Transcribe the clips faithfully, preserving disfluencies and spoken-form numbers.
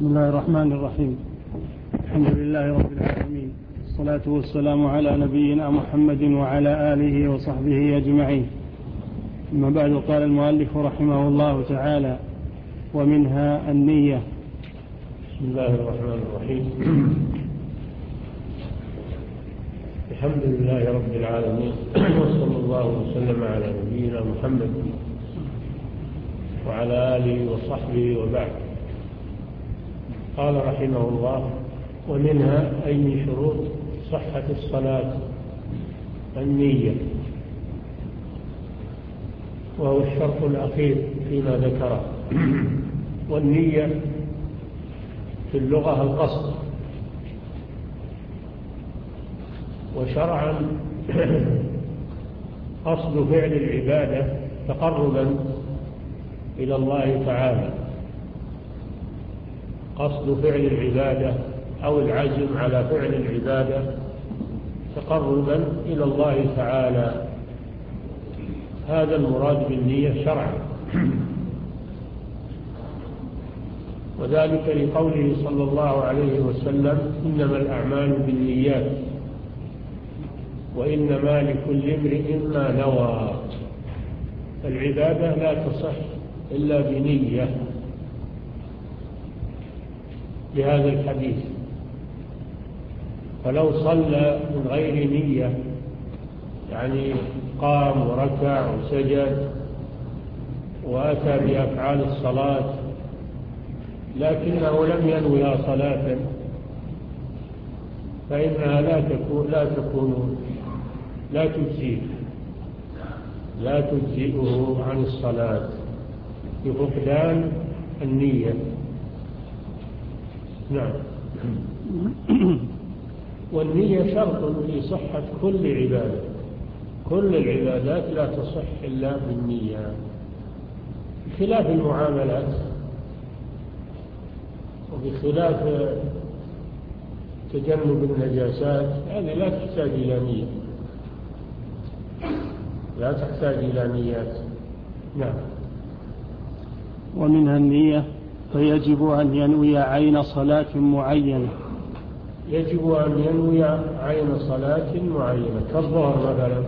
بسم الله الرحمن الرحيم. الحمد لله رب العالمين، الصلاة والسلام على نبينا محمد وعلى آله وصحبه أجمعين. أما بعد، قال المؤلف رحمه الله تعالى: ومنها النية. بسم الله الرحمن الرحيم. الحمد لله رب العالمين، وصلى الله وسلم على نبينا محمد وعلى آله وصحبه وبعد. قال رحمه الله: ومنها أي من شروط صحة الصلاة النية، وهو الشرط الأخير فيما ذكره. والنية في اللغة القصد، وشرعا قصد فعل العبادة تقربا إلى الله تعالى، قصد فعل العبادة أو العزم على فعل العبادة تقربا إلى الله تعالى، هذا المراد بالنية شرعا. وذلك لقوله صلى الله عليه وسلم: إنما الأعمال بالنيات وإنما لكل امرئ ما نوى. العبادة لا تصح إلا بنية، بهذا الحديث. فلو صلى من غير نية، يعني قام وركع وسجد وأتى بأفعال الصلاة لكنه لم ينوي صلاة، فإنها لا تكون لا تكون لا تجزئه لا تجزئه عن الصلاة بفقدان النية. نعم. والنية شرط في صحة كل عبادة، كل العبادات لا تصح إلا بالنية، بخلاف المعاملات وبخلاف تجنب النجاسات، هذه لا تحتاج إلى نية، لا تحتاج إلى نيات. نعم. ومنها النية، فيجب أن ينوي عين صلاة معينة. يجب أن ينوي عين صلاة معينة، كالظهر مثلا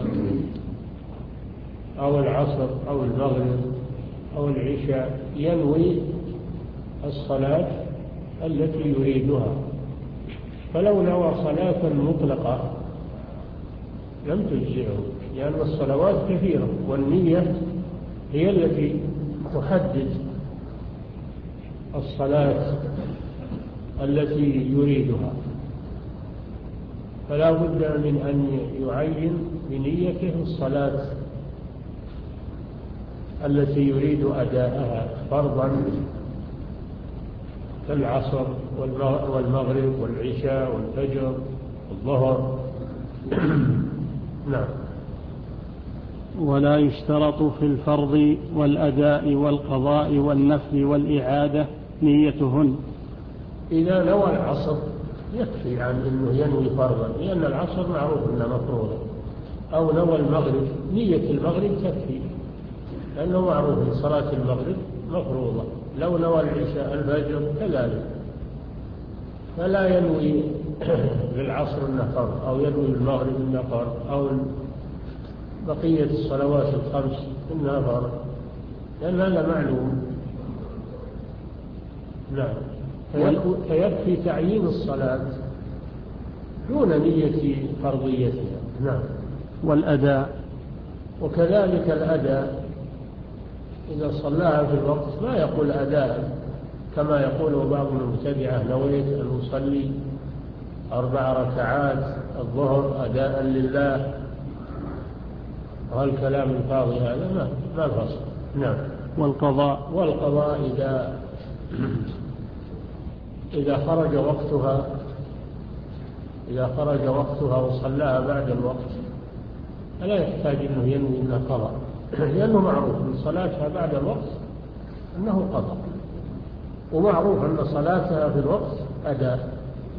أو العصر أو المغرب أو العشاء، ينوي الصلاة التي يريدها. فلو نوى صلاة مطلقة لم تجزئه، لأن الصلوات كثيرة، والنية هي التي تحدد الصلاة التي يريدها. فلا بد من أن يعين بنيته الصلاة التي يريد أداءها فرضا، كالعصر والمغرب والعشاء والفجر والظهر. نعم. ولا يشترط في الفرض والأداء والقضاء والنفل والإعادة نيتهن. إذا نوى العصر يكفي عن أنه ينوي فرضا، لأن العصر معروف أنه مفروض. أو نوى المغرب، نية المغرب تكفي، لأنه معروف أن صلاة المغرب مفروضة. لو نوى العشاء الفجر كذلك، فلا ينوي للعصر أنه فرض، أو ينوي المغرب أنه فرض، أو بقية الصلوات الخمس أنها فرض، لأن هذا معلوم. نعم. فيكفي تعيين الصلاة دون نية فرضيتها. نعم. والأداء، وكذلك الأداء إذا صلاها في الوقت ما يقول أداء كما يقول بعض المبتدعة: نويت أن أصلي أربع ركعات الظهر أداء لله، والكلام الفاضي هذا ما ما الفصل. نعم. والقضاء والقضاء إذا إذا خرج وقتها إذا خرج وقتها وصلاها بعد الوقت فلا يحتاج أنه ينوي أنه قضاء، لأنه معروف من صلاتها بعد الوقت أنه قضاء، ومعروف أن صلاتها في الوقت أداء.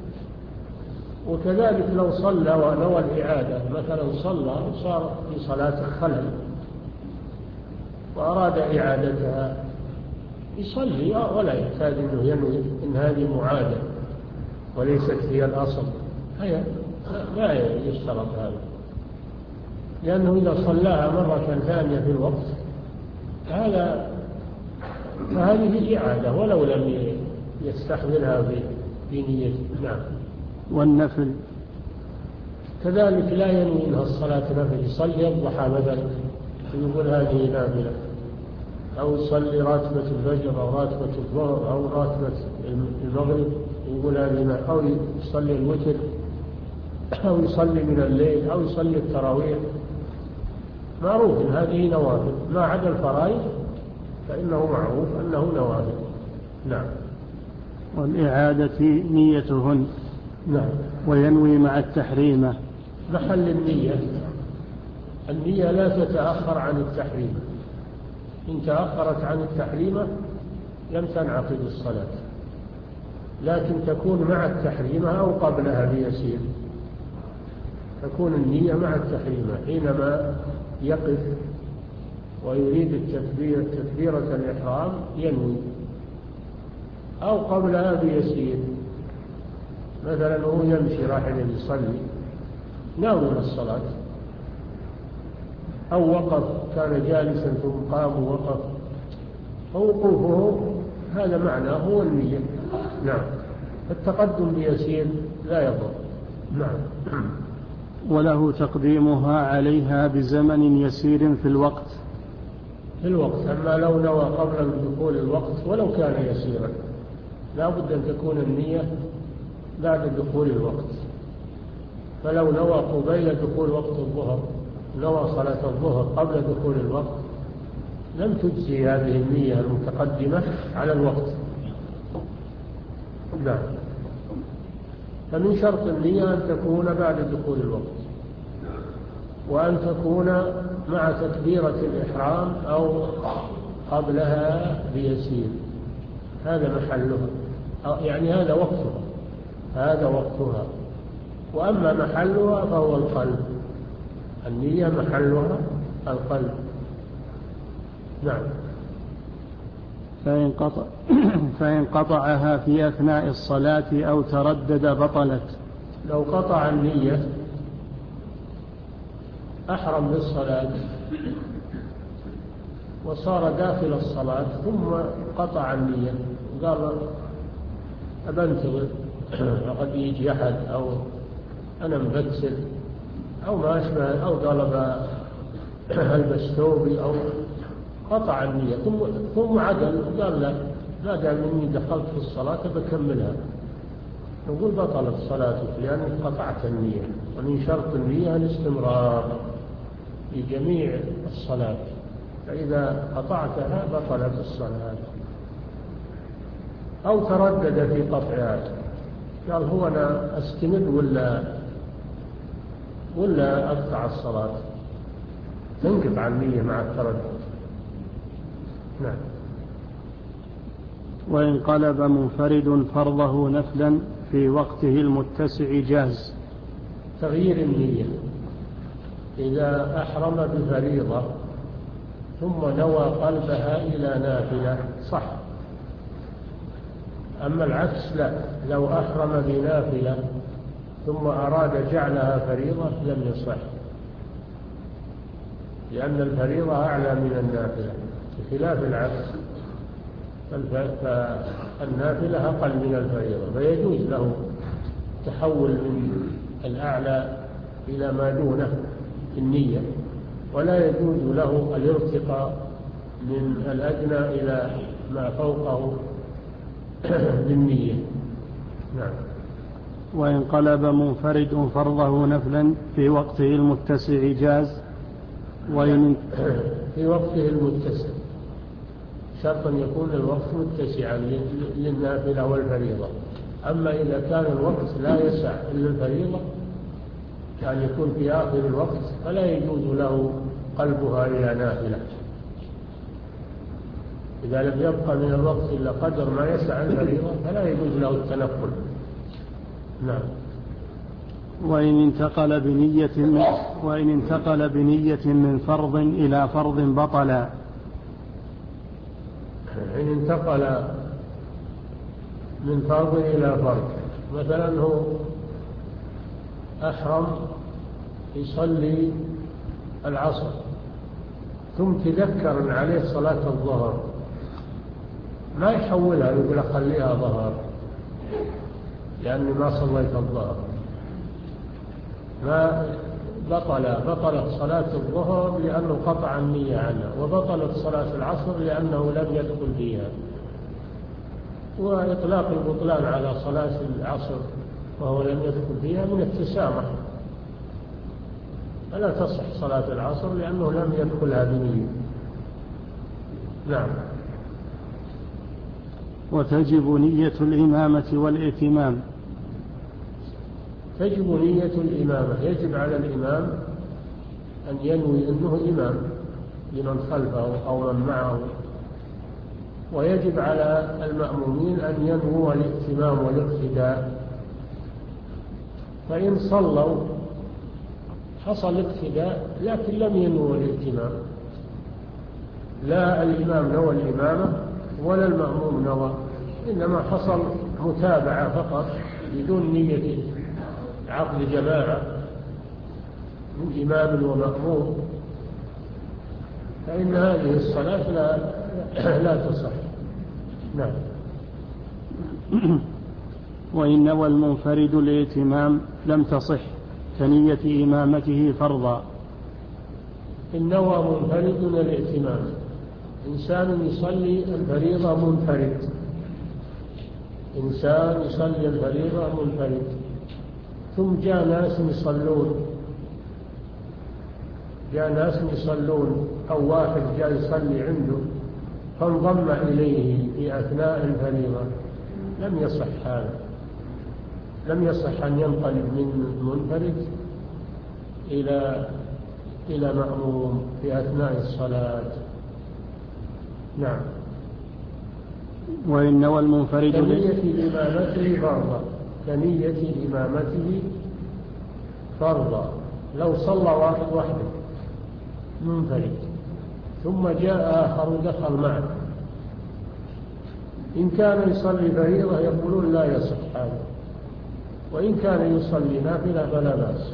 وكذلك لو صلى ونوى الإعادة، مثلا صلى وصار في صلاة خلل وأراد إعادتها يصلي ولا يحتاج أنه ينوي إن هذه معادة وليست هي الأصل، هي لا يشترط هذا، لأنه إذا صلاها مرة ثانية في الوقت هذا فهذه إعادة ولو لم يستحضرها بنيته. نعم. والنفل كذلك لا ينوي إنها الصلاة نفل، يصلي الضحى مثلا يقول هذه نافلة، أو يصلي راتبة الفجر أو راتبة الظهر أو راتبة المغرب يقول هذه نافلة، أو يصلي الوتر أو يصلي من الليل أو يصلي التراويح، معروف إن هذه نوافل، ما عدا الفرائض فإنه معروف أنه نوافل. نعم. والإعادة نيتهن. نعم. وينوي مع التحريمة. محل النية، النية لا تتأخر عن التحريم، إن تأخرت عن التحريمة لم تنعقد الصلاة، لكن تكون مع التحريمة أو قبلها بيسير، تكون النية مع التحريمة حينما يقف ويريد التكبير تكبيرة الإحرام ينوي، أو قبلها بيسير، مثلا هو يمشي راح يصلي ناوي الصلاة، أو وقف كان جالسا ثم قام ووقف، فوقوفه هذا معناه هو النية. نعم. التقدم بيسير لا يضر. نعم. وله تقديمها عليها بزمن يسير في الوقت. في الوقت، أما لو نوى قبل دخول الوقت ولو كان يسيرا لا بد أن تكون النية بعد دخول الوقت، فلو نوى قبيل دخول وقت الظهر، نوى صلاة الظهر قبل دخول الوقت لم تجزي هذه النية المتقدمة على الوقت. نعم. فمن شرط النية أن تكون بعد دخول الوقت، وأن تكون مع تكبيرة الإحرام أو قبلها بيسير، هذا محلها، يعني هذا وقتها، هذا وقتها. وأما محلها فهو القلب، النية محلها القلب. نعم. فإن قطع فإن قطعها في أثناء الصلاة أو تردد بطلت. لو قطع النية أحرم بالصلاة وصار داخل الصلاة ثم قطع النية وقال أبنتظر قد يجي أحد أو أنا مبتسل أو ما أشبه، أو طلب ألبس ثوبي، أو قطع النية ثم ثم عدل وقال لا ما دام إني دخلت في الصلاة بكملها، نقول بطلت صلاتك لأنك قطعت النية، ومن شرط النية الاستمرار في جميع الصلاة، فإذا قطعتها بطلت الصلاة. أو تردد في قطعها، قال هو أنا أستمر ولا ولا أقطع الصلاة، تنقطع النية مع التردد. نعم. وإن قلب منفرد فرضه نفلا في وقته المتسع جاز. تغيير النية إذا أحرم بفريضة ثم نوى قلبها إلى نافلة صح، أما العكس لا، لو أحرم بنافلة ثم أراد جعلها فريضة لم يصح، لأن الفريضة أعلى من النافلة بخلاف العكس، فالنافلة أقل من الفريضة، فيجوز له تحول من الأعلى إلى ما دونه في النية، ولا يجوز له الارتقاء من الأدنى إلى ما فوقه بالنية. نعم. وإن قلب منفرد فرضه نفلا في وقته المتسع جاز. وإن في وقته المتسع شرط أن يكون الوقت متسعا للنافلة والفريضة، أما إذا كان الوقت لا يسع إلا الفريضة كان يكون في آخر الوقت فلا يجوز له قلبها إلى نافلة، إذا لم يبقى من الوقت إلا قدر ما يسع الفريضة فلا يجوز له التنقل. نعم. وإن انتقل بنية من وإن انتقل بنية من فرض إلى فرض بطلا. إن انتقل من فرض إلى فرض، مثلا هو أحرم يصلي العصر ثم تذكر أن عليه صلاة الظهر، ما يحولها يقول أخليها ظهر لأني ما صليت الظهر، ما بطل بطلت صلاة الظهر لأنه قطع النية عنها، وبطلت صلاة العصر لأنه لم يدخل فيها. وإطلاق البطلان على صلاة العصر وهو لم يدخل فيها من التسامح، فلا تصح صلاة العصر لأنه لم يدخلها بنية. نعم. وتجب نية الإمامة والائتمام. تجب نية الإمامة، يجب على الإمام أن ينوي أنه إمام لمن خلفه أو من معه، ويجب على المأمومين أن ينووا الائتمام والاقتداء. فإن صلوا حصل اقتداء لكن لم ينووا الائتمام، لا الإمام نوى الإمامة ولا المأموم نوى، إنما حصل متابعة فقط بدون نية عقد جماعة من إمام ومأموم، فإن هذه الصلاة لا, لا تصح. نعم. وإن نوى المنفرد الائتمام لم تصح كنية إمامته فرضا. إن نوى منفرد الائتمام، إنسان يصلي الفريضة منفرد، إنسان يصلي الفريضة منفرد ثم جاء ناس يصلون جاء ناس يصلون أو واحد جاء يصلي عنده فانضم إليه في أثناء الفريضة، لم يصح هذا، لم يصح أن ينقلب من منفرد إلى إلى مأموم في أثناء الصلاة. نعم. وإن نوى المنفرد كنية إمامته فرضا، كنية إمامته فرضا. لو صلى واحد وحده منفرد ثم جاء آخر ودخل معه، إن كان يصلي فريضة يقولون لا يصح هذا، وإن كان يصلي نافلة فلا بأس،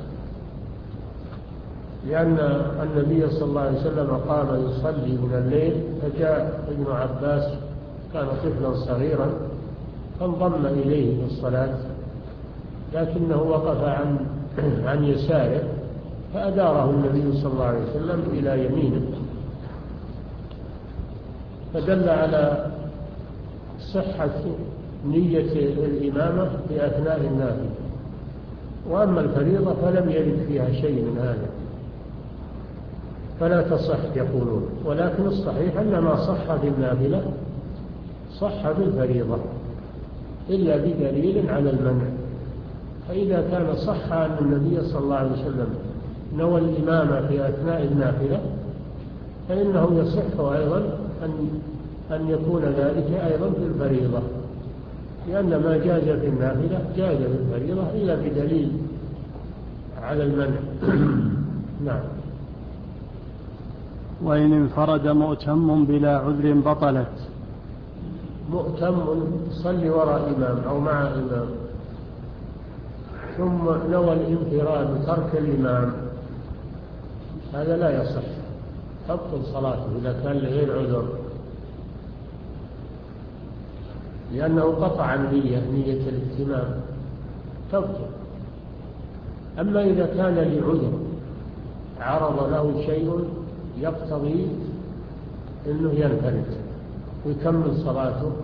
لأن النبي صلى الله عليه وسلم قام يصلي من الليل فجاء ابن عباس كان طفلا صغيرا فانضم إليه في الصلاة، لكنه وقف عن عن يساره فأداره النبي صلى الله عليه وسلم إلى يمينه، فدل على صحة نية الإمامة في أثناء النافلة. وأما الفريضة فلم يرد فيها شيء من هذا فلا تصح يقولون، ولكن الصحيح أن ما صح في النافلة صح في الفريضة إلا بدليل على المنع. فإذا كان صح أن النبي صلى الله عليه وسلم نوى الإمامة في أثناء النافلة فإنه يصح أيضا أن أن يكون ذلك أيضا في الفريضة، لأن ما جاز في النافلة جاز في الفريضة إلا بدليل على المنع. نعم. وإن انفرد مؤتم بلا عذر بطلت. مؤتم صلي وراء إمام أو مع إمام ثم نوى الانفراد ترك الإمام، هذا لا يصح، تبطل صلاته إذا كان لغير عذر، لأنه قطع النية، نية الائتمام تبطل. أما إذا كان لعذر عرض له شيء يقتضي أنه ينفرد ويكمل صلاته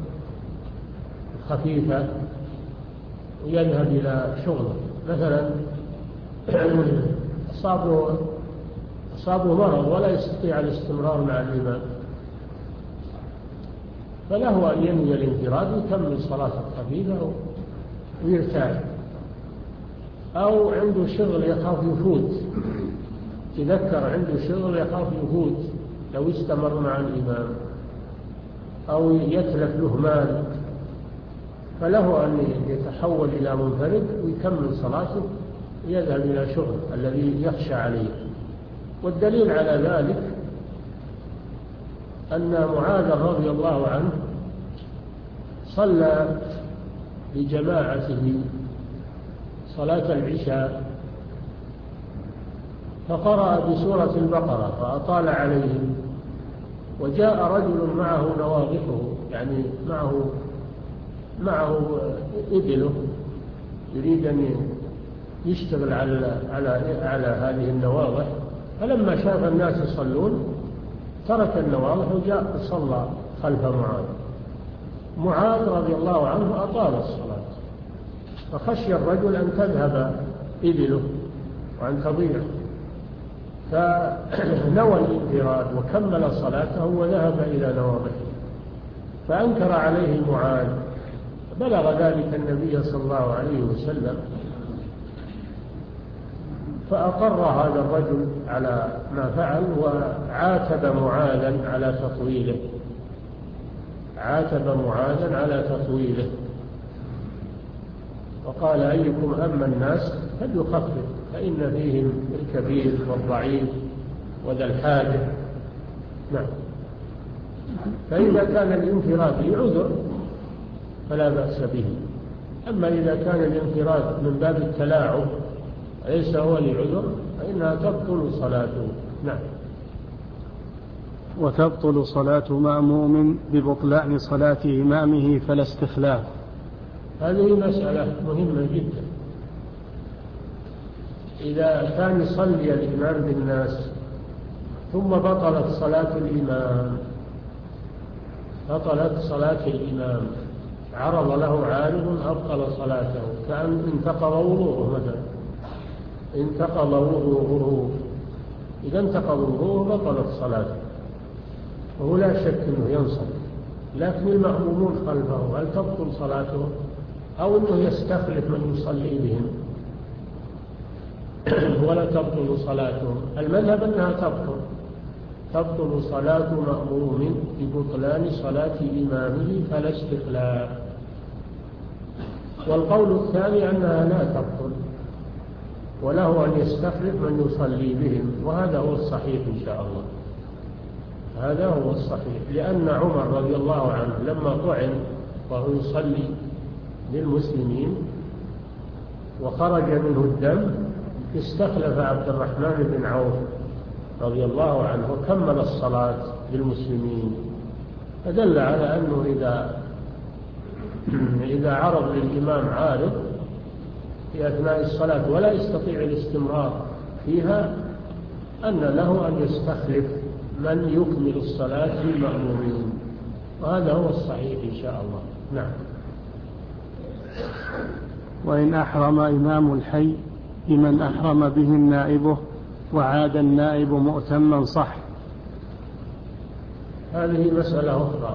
خفيفة ويذهب إلى شغله، مثلا أصابه أصابه مرض ولا يستطيع الاستمرار مع الإمام، فله أن ينوي الانفراد ويكمل صلاته خفيفة ويرتاح. أو عنده شغل يخاف يفوت، تذكر عنده شغل يخاف يفوت لو استمر مع الإمام، أو يتلف له مال، فله أن يتحول إلى منفرد ويكمل صلاته ويذهب إلى شغل الذي يخشى عليه. والدليل على ذلك أن معاذ رضي الله عنه صلى بجماعته صلاة العشاء فقرأ بسورة البقرة فأطال عليهم، وجاء رجل معه نواضحه، يعني معه معه إبله يريد أن يشتغل على على على هذه النواضح، فلما شاف الناس يصلون ترك النواضح وجاء صلى خلف معاذ. معاذ رضي الله عنه أطال الصلاة، فخشي الرجل أن تذهب إبله وأن تضيع، فنوى الانفراد وكمل صلاته وذهب إلى نواضحه، فأنكر عليه معاذ. بلغ ذلك النبي صلى الله عليه وسلم، فأقر هذا الرجل على ما فعل وعاتب معاذا على تطويله عاتب معاذا على تطويله وقال: أيكم أما الناس فليخفف فإن فيهم الكبير والضعيف وذا الحاجة. نعم. فإذا كان الانفراد عذر فلا بأس به، أما إذا كان الانفراد من باب التلاعب ليس هو لعذر فإنها تبطل صلاته. نعم. وتبطل صلاة مأموم ببطلان صلاة إمامه فلا استخلاف. هذه مسألة مهمة جدا. إذا كان يصلي الإمام بالناس ثم بطلت صلاة الإمام بطلت صلاة الإمام عرض له عارض أبطل صلاته، كأن انتقض وضوءه مثلا انتقض وضوءه إذا انتقض وضوءه بطلت صلاته، وهو لا شك أنه ينصرف، لكن المأمومون خلفه هل تبطل صلاته أو أنه يستخلف من يصلي بهم ولا تبطل صلاته؟ المذهب أنها تبطل تبطل صلاة مأموم ببطلان صلاة إمامه فلا استخلاف. والقول الثاني أنها لا تبطل وله أن يستخلف من يصلي بهم، وهذا هو الصحيح إن شاء الله. هذا هو الصحيح، لأن عمر رضي الله عنه لما طعن وهو يصلي للمسلمين وخرج منه الدم استخلف عبد الرحمن بن عوف رضي الله عنه وكمل الصلاة للمسلمين، فدل على أنه إذا إذا عرض للإمام عارض في أثناء الصلاة ولا يستطيع الاستمرار فيها أن له أن يستخلف من يكمل الصلاة للمأمومين، وهذا هو الصحيح إن شاء الله. نعم. وإن أحرم إمام الحي بمن أحرم به نائبه وعاد النائب مؤتما صح. هذه مسألة أخرى.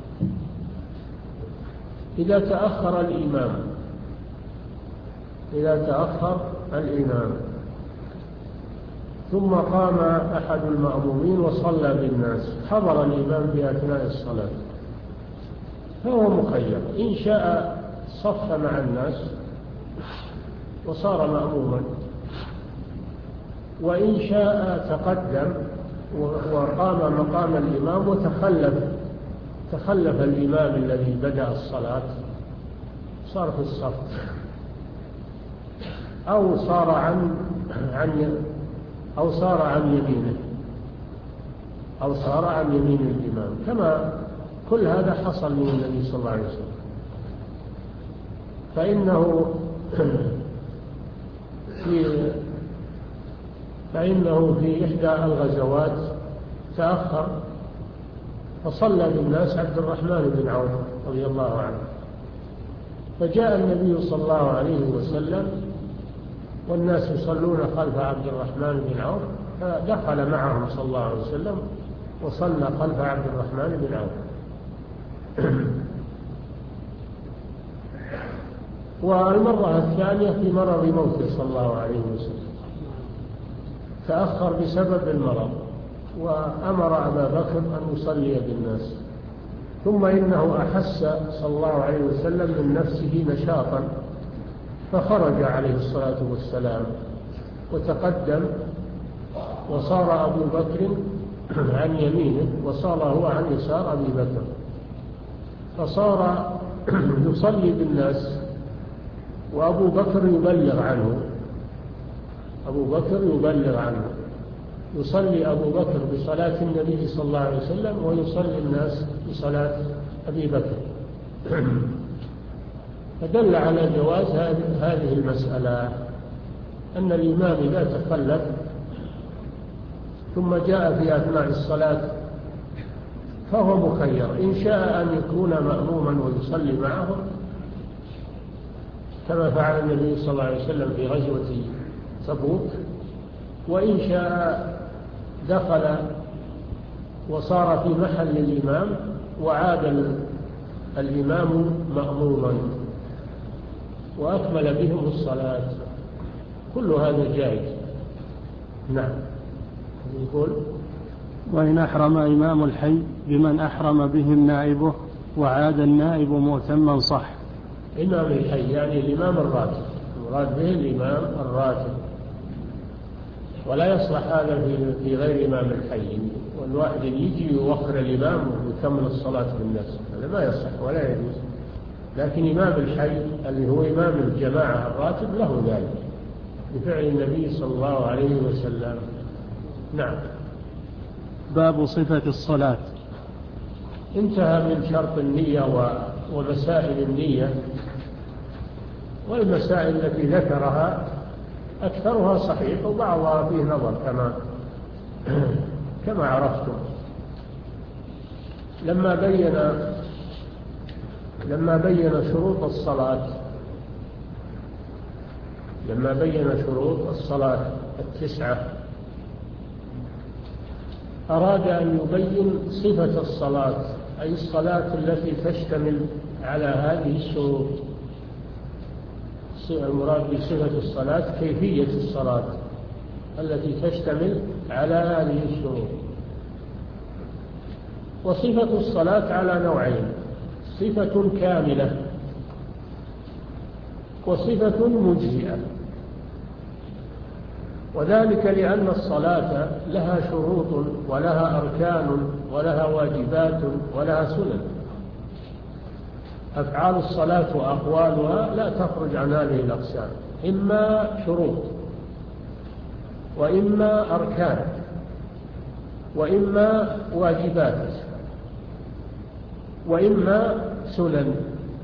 إذا تأخر الإمام إذا تأخر الإمام ثم قام أحد المأمومين وصلى بالناس، حضر الإمام بأثناء الصلاة، فهو مخير، إن شاء صف مع الناس وصار مأموما، وإن شاء تقدم وقام مقام الإمام وتخلف تخلف الإمام الذي بدأ الصلاة صار في الصف، أو صار عن عن أو صار عن يمينه أو صار عن يمين الإمام، كما كل هذا حصل من النبي صلى الله عليه وسلم. فإنه في فإنه في إحدى الغزوات تأخر فصلى بالناس عبد الرحمن بن عوف رضي الله عنه، فجاء النبي صلى الله عليه وسلم والناس يصلون خلف عبد الرحمن بن عوف، فدخل معهم صلى الله عليه وسلم وصلى خلف عبد الرحمن بن عوف. والمرة الثانية في مرض موته صلى الله عليه وسلم، تأخر بسبب المرض وأمر أبا بكر أن يصلي بالناس، ثم إنه أحس صلى الله عليه وسلم من نفسه نشاطا فخرج عليه الصلاة والسلام وتقدم، وصار أبو بكر عن يمينه وصار هو عن يسار أبي بكر، فصار يصلي بالناس وأبو بكر يبلغ عنه أبو بكر يبلغ عنه يصلي أبو بكر بصلاة النبي صلى الله عليه وسلم ويصلي الناس بصلاة أبي بكر. فدل على جواز هذه المسألة، أن الإمام إذا تخلف ثم جاء في أثناء الصلاة فهو مخير، إن شاء أن يكون مأموما ويصلي معهم كما فعل النبي صلى الله عليه وسلم في غزوة تبوك، وإن شاء دخل وصار في محل الإمام وعاد الإمام مأموما وأكمل بهم الصلاة، كل هذا جائز. نعم. يقول وإن أحرم إمام الحي بمن أحرم بهم نائبه وعاد النائب مؤتما صح. إمام الحي يعني الإمام الراتب، المراد به الإمام الراتب، ولا يصلح هذا في غير إمام الحي، والواحد يجي يوخر الإمام ويكمل الصلاة بالناس، هذا ما يصح ولا يجوز. لكن إمام الحي اللي هو إمام الجماعة الراتب له ذلك بفعل النبي صلى الله عليه وسلم. نعم. باب صفة الصلاة. انتهى من شرط النية ومسائل النية، والمسائل التي ذكرها أكثرها صحيح وبعضها فيه نظر كما كما عرفتم. لما بين لما بين شروط الصلاة لما بين شروط الصلاة التسعة أراد أن يبين صفة الصلاة، أي الصلاة التي تشتمل على هذه الشروط. المراد بصفة الصلاة كيفية الصلاة التي تشتمل على هذه الشروط. وصفة الصلاة على نوعين: صفة كاملة وصفة مجزئة، وذلك لأن الصلاة لها شروط ولها أركان ولها واجبات ولها سنن. أفعال الصلاة وأقوالها لا تخرج عن هذه الأقسام، إما شروط وإما أركان وإما واجبات وإما سنن.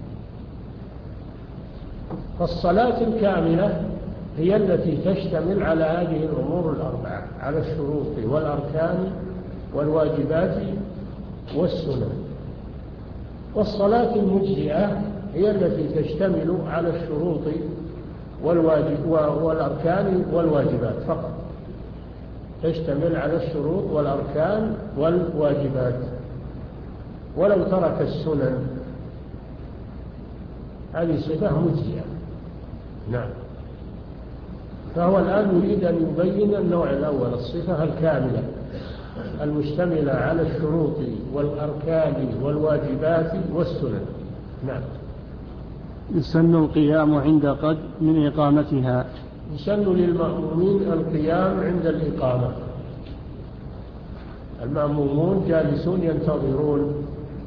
فالصلاة الكاملة هي التي تشتمل على هذه الأمور الأربعة، على الشروط والأركان والواجبات والسنن. والصلاة المجزئة هي التي تشتمل على الشروط والواجب والأركان والواجبات فقط، تشتمل على الشروط والأركان والواجبات، ولو ترك السنن. هذه صفة مجزئة. نعم. فهو الآن يريد أن يبين النوع الأول، الصفة الكاملة المشتملة على الشروط والأركان والواجبات والسنن. نعم. يسن القيام عند قد من إقامتها. يسن للمأمومين القيام عند الإقامة. المأمومون جالسون ينتظرون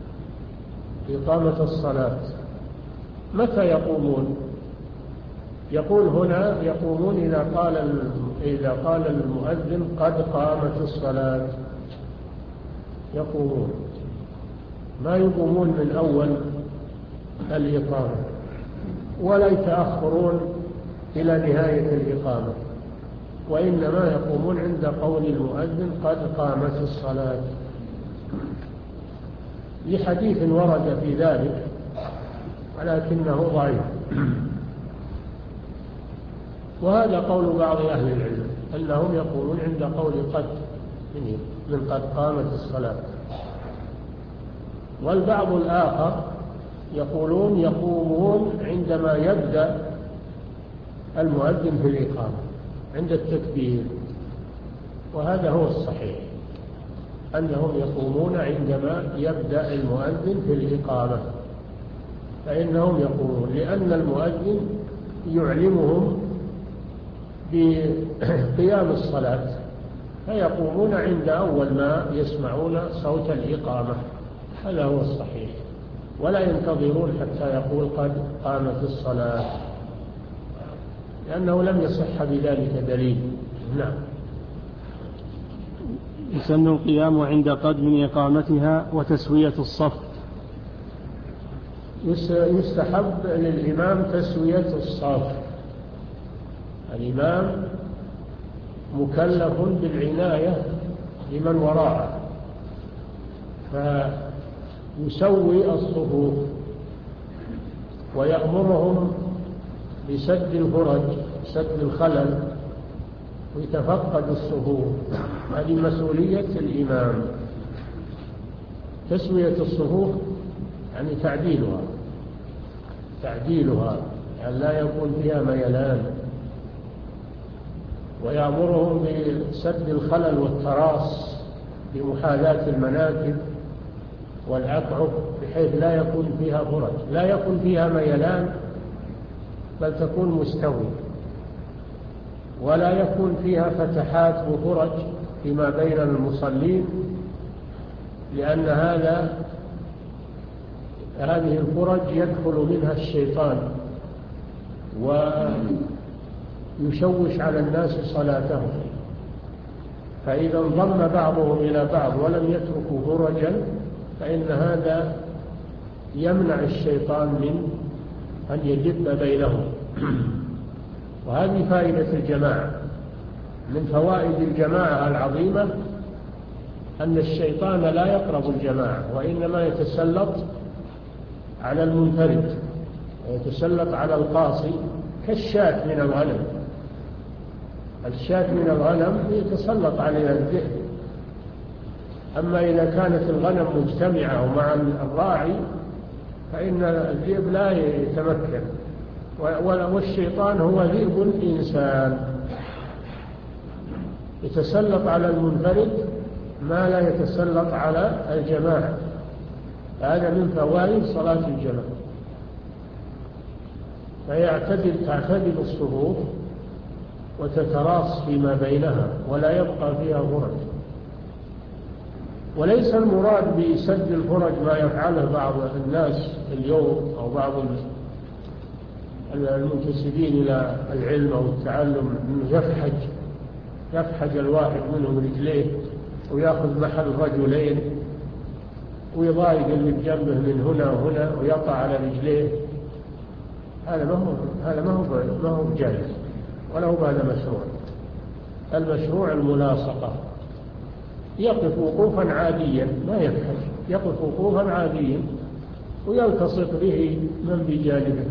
إقامة الصلاة. متى يقومون؟ يقول هنا يقومون إذا قال إذا قال المؤذن قد قامت الصلاة، يقومون، ما يقومون من أول الإقامة، ولا يتأخرون إلى نهاية الإقامة، وإنما يقومون عند قول المؤذن قد قامت الصلاة، لحديث ورد في ذلك ولكنه ضعيف. وهذا قول بعض أهل العلم أنهم يقولون عند قول قد من قد قامت الصلاة. والبعض الآخر يقولون يقومون عندما يبدأ المؤذن في الإقامة عند التكبير، وهذا هو الصحيح، أنهم يقومون عندما يبدأ المؤذن في الإقامة، فإنهم يقومون لأن المؤذن يعلمهم بقيام الصلاة فيقومون عند أول ما يسمعون صوت الإقامة، هذا هو الصحيح، ولا ينتظرون حتى يقول قد قامت الصلاة، لأنه لم يصح بذلك دليل. نعم. يسن القيام عند قدم إقامتها وتسوية الصف. يستحب للإمام تسوية الصف. الإمام مكلف بالعناية لمن وراءه، فيسوي الصفوف ويأمرهم بسد الفرج، سد الخلل، ويتفقد الصفوف. هذه مسؤولية الإمام. تسوية الصفوف يعني تعديلها تعديلها يعني لا يكون فيها ميلان، ويأمرهم بسد الخلل والتراص بمحاذاة المناكب والأكعب، بحيث لا يكون فيها فرج، لا يكون فيها ميلان، بل تكون مستوي، ولا يكون فيها فتحات وفرج فيما بين المصلين، لأن هذا هذه الفرج يدخل منها الشيطان ويشوش على الناس صلاتهم، فإذا انضم بعضهم إلى بعض ولم يتركوا فرجا فإن هذا يمنع الشيطان من أن يجب بينهم. وهذه فائدة الجماعة. من فوائد الجماعة العظيمة أن الشيطان لا يقرب الجماعة، وإنما يتسلط على المنفرد، ويتسلط على القاصي كالشاة من الغنم. الشاة من الغنم يتسلط عليها الذئب، أما إذا كانت الغنم مجتمعة مع الراعي فإن الذئب لا يتمكن، والشيطان هو ذئب الإنسان، يتسلط على المنفرد ما لا يتسلط على الجماعة. هذا من فوائد صلاة الجماعة. فيعتدل تعتدل الصفوف وتتراص فيما بينها ولا يبقى فيها فرج. وليس المراد بسد الفرج ما يفعله بعض الناس اليوم أو بعض المنتسبين إلى العلم أو التعلم، أنه يفحج يفحج الواحد منهم رجليه ويأخذ محل رجلين ويضايق اللي بجنبه من هنا وهنا ويقع على رجليه. هذا ما هو هذا ما هو ما هو جائز ولا هو هذا مشروع. المشروع الملاصقة، يقف وقوفا عاديا ما يفحج، يقف وقوفا عاديا ويلتصق به من بجانبه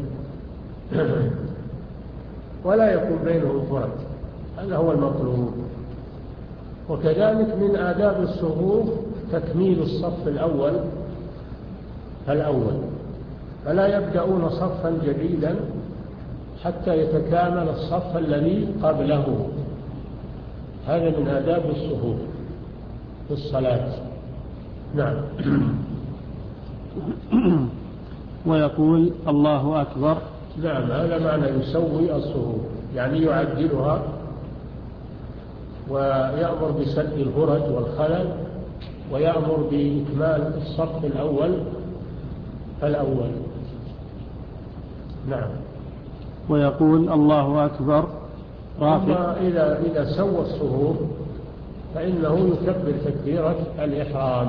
ولا يكون بينهم فرج. هذا هو المطلوب. وكذلك من آداب الصفوف تكميل الصف الأول الأول فلا يبدأون صفا جديدا حتى يتكامل الصف الذي قبله. هذا من آداب الصفوف في الصلاة. نعم. ويقول الله أكبر. نعم، هذا معنى يسوي الصفوف، يعني يعدلها ويأمر بسد الفرج والخلل، ويأمر بإكمال الصف الأول فالأول. نعم. ويقول الله أكبر رافع. إذا إذا سوى الصفوف فإنه يكبر تكبيرة الإحرام،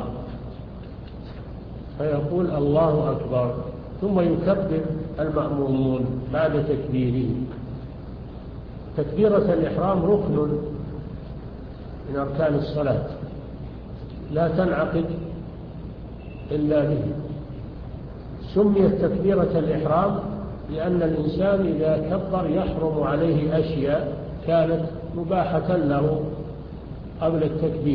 فيقول الله أكبر، ثم يكبر المأمومون بعد تكبيره. تكبيرة الإحرام ركن من أركان الصلاة لا تنعقد إلا به. سميت تكبيرة الإحرام لأن الإنسان إذا كبر يحرم عليه أشياء كانت مباحة له قبل التكبير،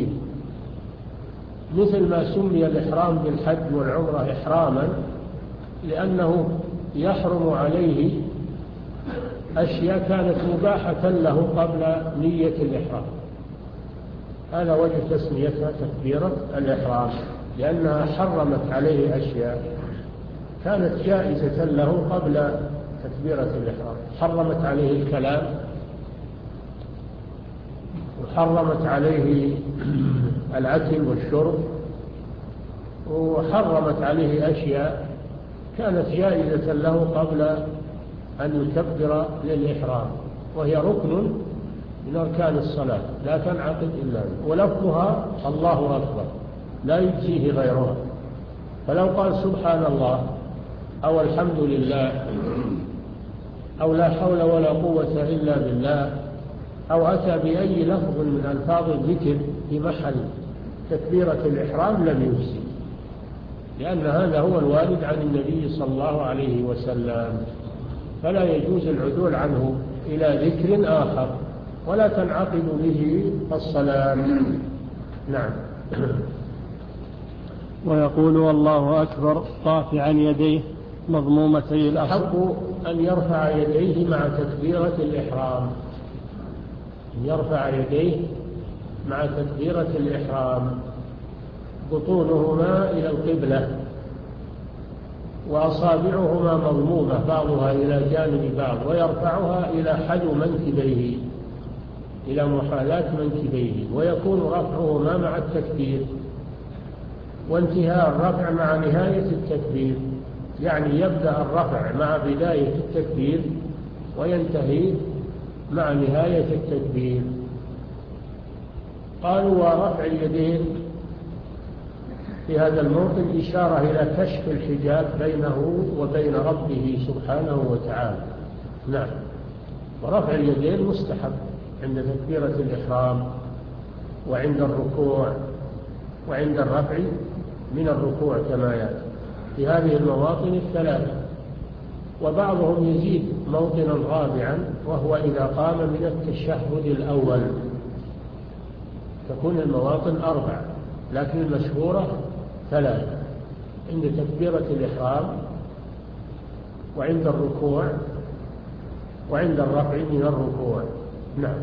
مثل ما سمي الإحرام بالحج والعمرة إحراما لأنه يحرم عليه أشياء كانت مباحة له قبل نية الإحرام. هذا وجه تسميتها تكبيرة الإحرام، لأنها حرمت عليه أشياء كانت جائزة له قبل تكبيرة الإحرام. حرمت عليه الكلام، حرمت عليه الأكل والشرب، وحرمت عليه أشياء كانت جائزة له قبل أن يكبر للإحرام، وهي ركن من أركان الصلاة لا تنعقد إلا به، ولفظها الله أكبر لا يجزيه غيرها. فلو قال سبحان الله أو الحمد لله أو لا حول ولا قوة إلا بالله أو أتى بأي لفظ من ألفاظ الذكر في محل تكبيرة الإحرام لم يجزي، لأن هذا هو الوارد عن النبي صلى الله عليه وسلم، فلا يجوز العدول عنه إلى ذكر آخر ولا تنعقد به الصلاة. نعم. ويقول والله أكبر رافعا يديه مضمومتي الأصل. حق أن يرفع يديه مع تكبيرة الإحرام، أن يرفع يديه مع تكبيرة الإحرام بطونهما إلى القبلة وأصابعهما مضمومة بعضها إلى جانب بعض، ويرفعها إلى حذو منكبيه إلى محاذاة منكبيه، ويكون رفعهما مع التكبير وانتهاء الرفع مع نهاية التكبير، يعني يبدأ الرفع مع بداية التكبير وينتهي مع نهاية التكبير. قالوا ورفع اليدين في هذا الموطن إشارة إلى كشف الحجاب بينه وبين ربه سبحانه وتعالى. نعم. ورفع اليدين مستحب عند تكبيرة الإحرام وعند الركوع وعند الرفع من الركوع كما يأتي في هذه المواطن الثلاثة. وبعضهم يزيد موطنا رابعا وهو إذا قام من التشهد الأول، تكون المواطن أربع، لكن المشهورة ثلاثة: عند تكبيرة الإحرام وعند الركوع وعند الرفع من الركوع. نعم.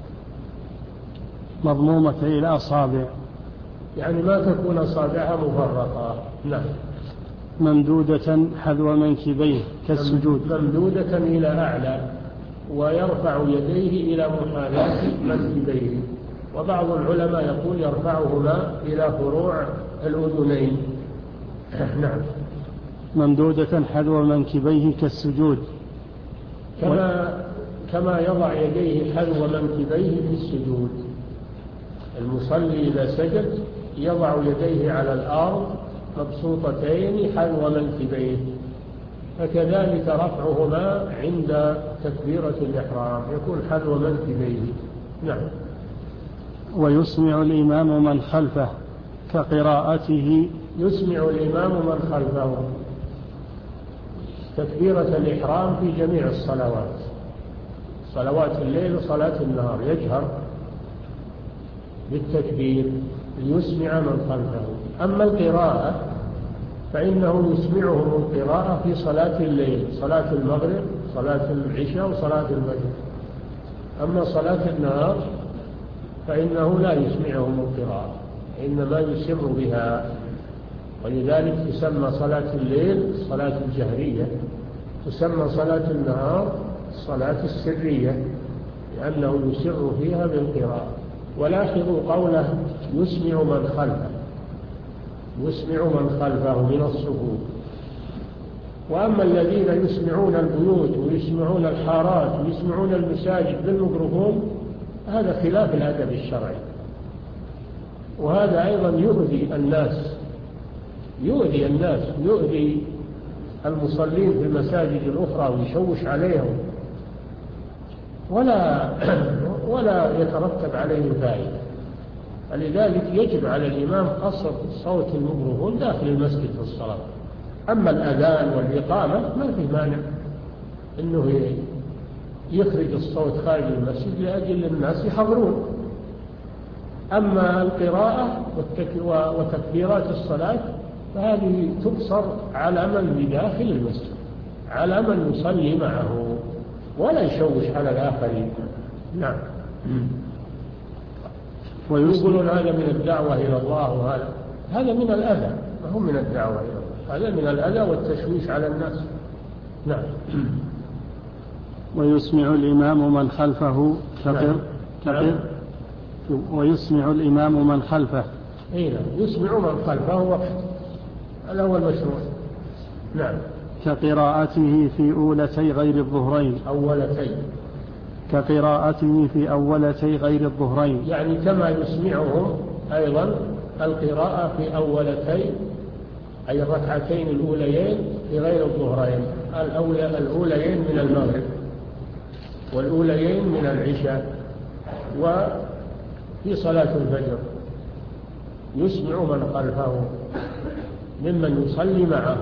مضمومتي الأصابع، يعني ما تكون أصابعها مفرقة. نعم. ممدودة حذو منكبيه كالسجود، ممدودة إلى أعلى، ويرفع يديه إلى محاذاة منكبيه، وبعض العلماء يقول يرفعهما إلى فروع الأذنين. نعم. ممدودة حذو منكبيه كالسجود، كما كما يضع يديه حذو منكبيه في السجود. المصلي إذا سجد يضع يديه على الأرض مبسوطتين حذو منكبيه، فكذلك رفعهما عند تكبيرة الإحرام يكون حذو منكبيه. نعم. ويسمع الإمام من خلفه كقراءته. يسمع الإمام من خلفه تكبيرة الإحرام في جميع الصلوات، صلوات الليل وصلاة النهار، يجهر بالتكبير ليسمع من خلفه. أما القراءة فإنه يسمعهم القراءة في صلاة الليل، صلاة المغرب، صلاة العشاء، وصلاة المغرب. أما صلاة النهار فإنه لا يسمعهم القراءة، إنما يسر بها، ولذلك تسمى صلاة الليل الصلاة الجهرية، تسمى صلاة النهار الصلاة السرية، لأنه يسر فيها بالقراءة. ولاحظوا قوله يسمع من خلفه، يسمع من خلفه من الصفوف. وأما الذين يسمعون البيوت ويسمعون الحارات ويسمعون المساجد بالميكروفون هذا خلاف الأدب الشرعي، وهذا أيضا يؤذي الناس، يؤذي الناس يؤذي المصلين في المساجد الأخرى ويشوش عليهم، ولا ولا يترتب عليه فائدة. فلذلك يجب على الإمام قصر صوت الميكروفون داخل المسجد في الصلاة. أما الأذان والإقامة ما في مانع أنه يخرج الصوت خارج المسجد لأجل الناس يحضرون. أما القراءة وتكبيرات الصلاة فهذه تقصر على من بداخل المسجد، على من يصلي معه، ولا يشوش على الآخرين. نعم. ويقولون هذا من الدعوة إلى الله، وهذا هذا من الأذى، ما هو من الدعوة إلى الله، هذا من الأذى والتشويش على الناس. نعم. ويسمع الإمام من خلفه كقر... نعم. كقر... ويسمع الإمام من خلفه. إيه نعم، يسمع من خلفه وقت، هذا هو المشروع. نعم. كقراءته في أولتي غير الظهرين. أولتي كقراءته في أولتي غير الظهرين، يعني كما يسمعهم أيضا القراءة في أولتي، أي الركعتين الأوليين في غير الظهرين، الأوليين من المغرب والأوليين من العشاء وفي صلاة الفجر، يسمع من خلفه ممن يصلي معه.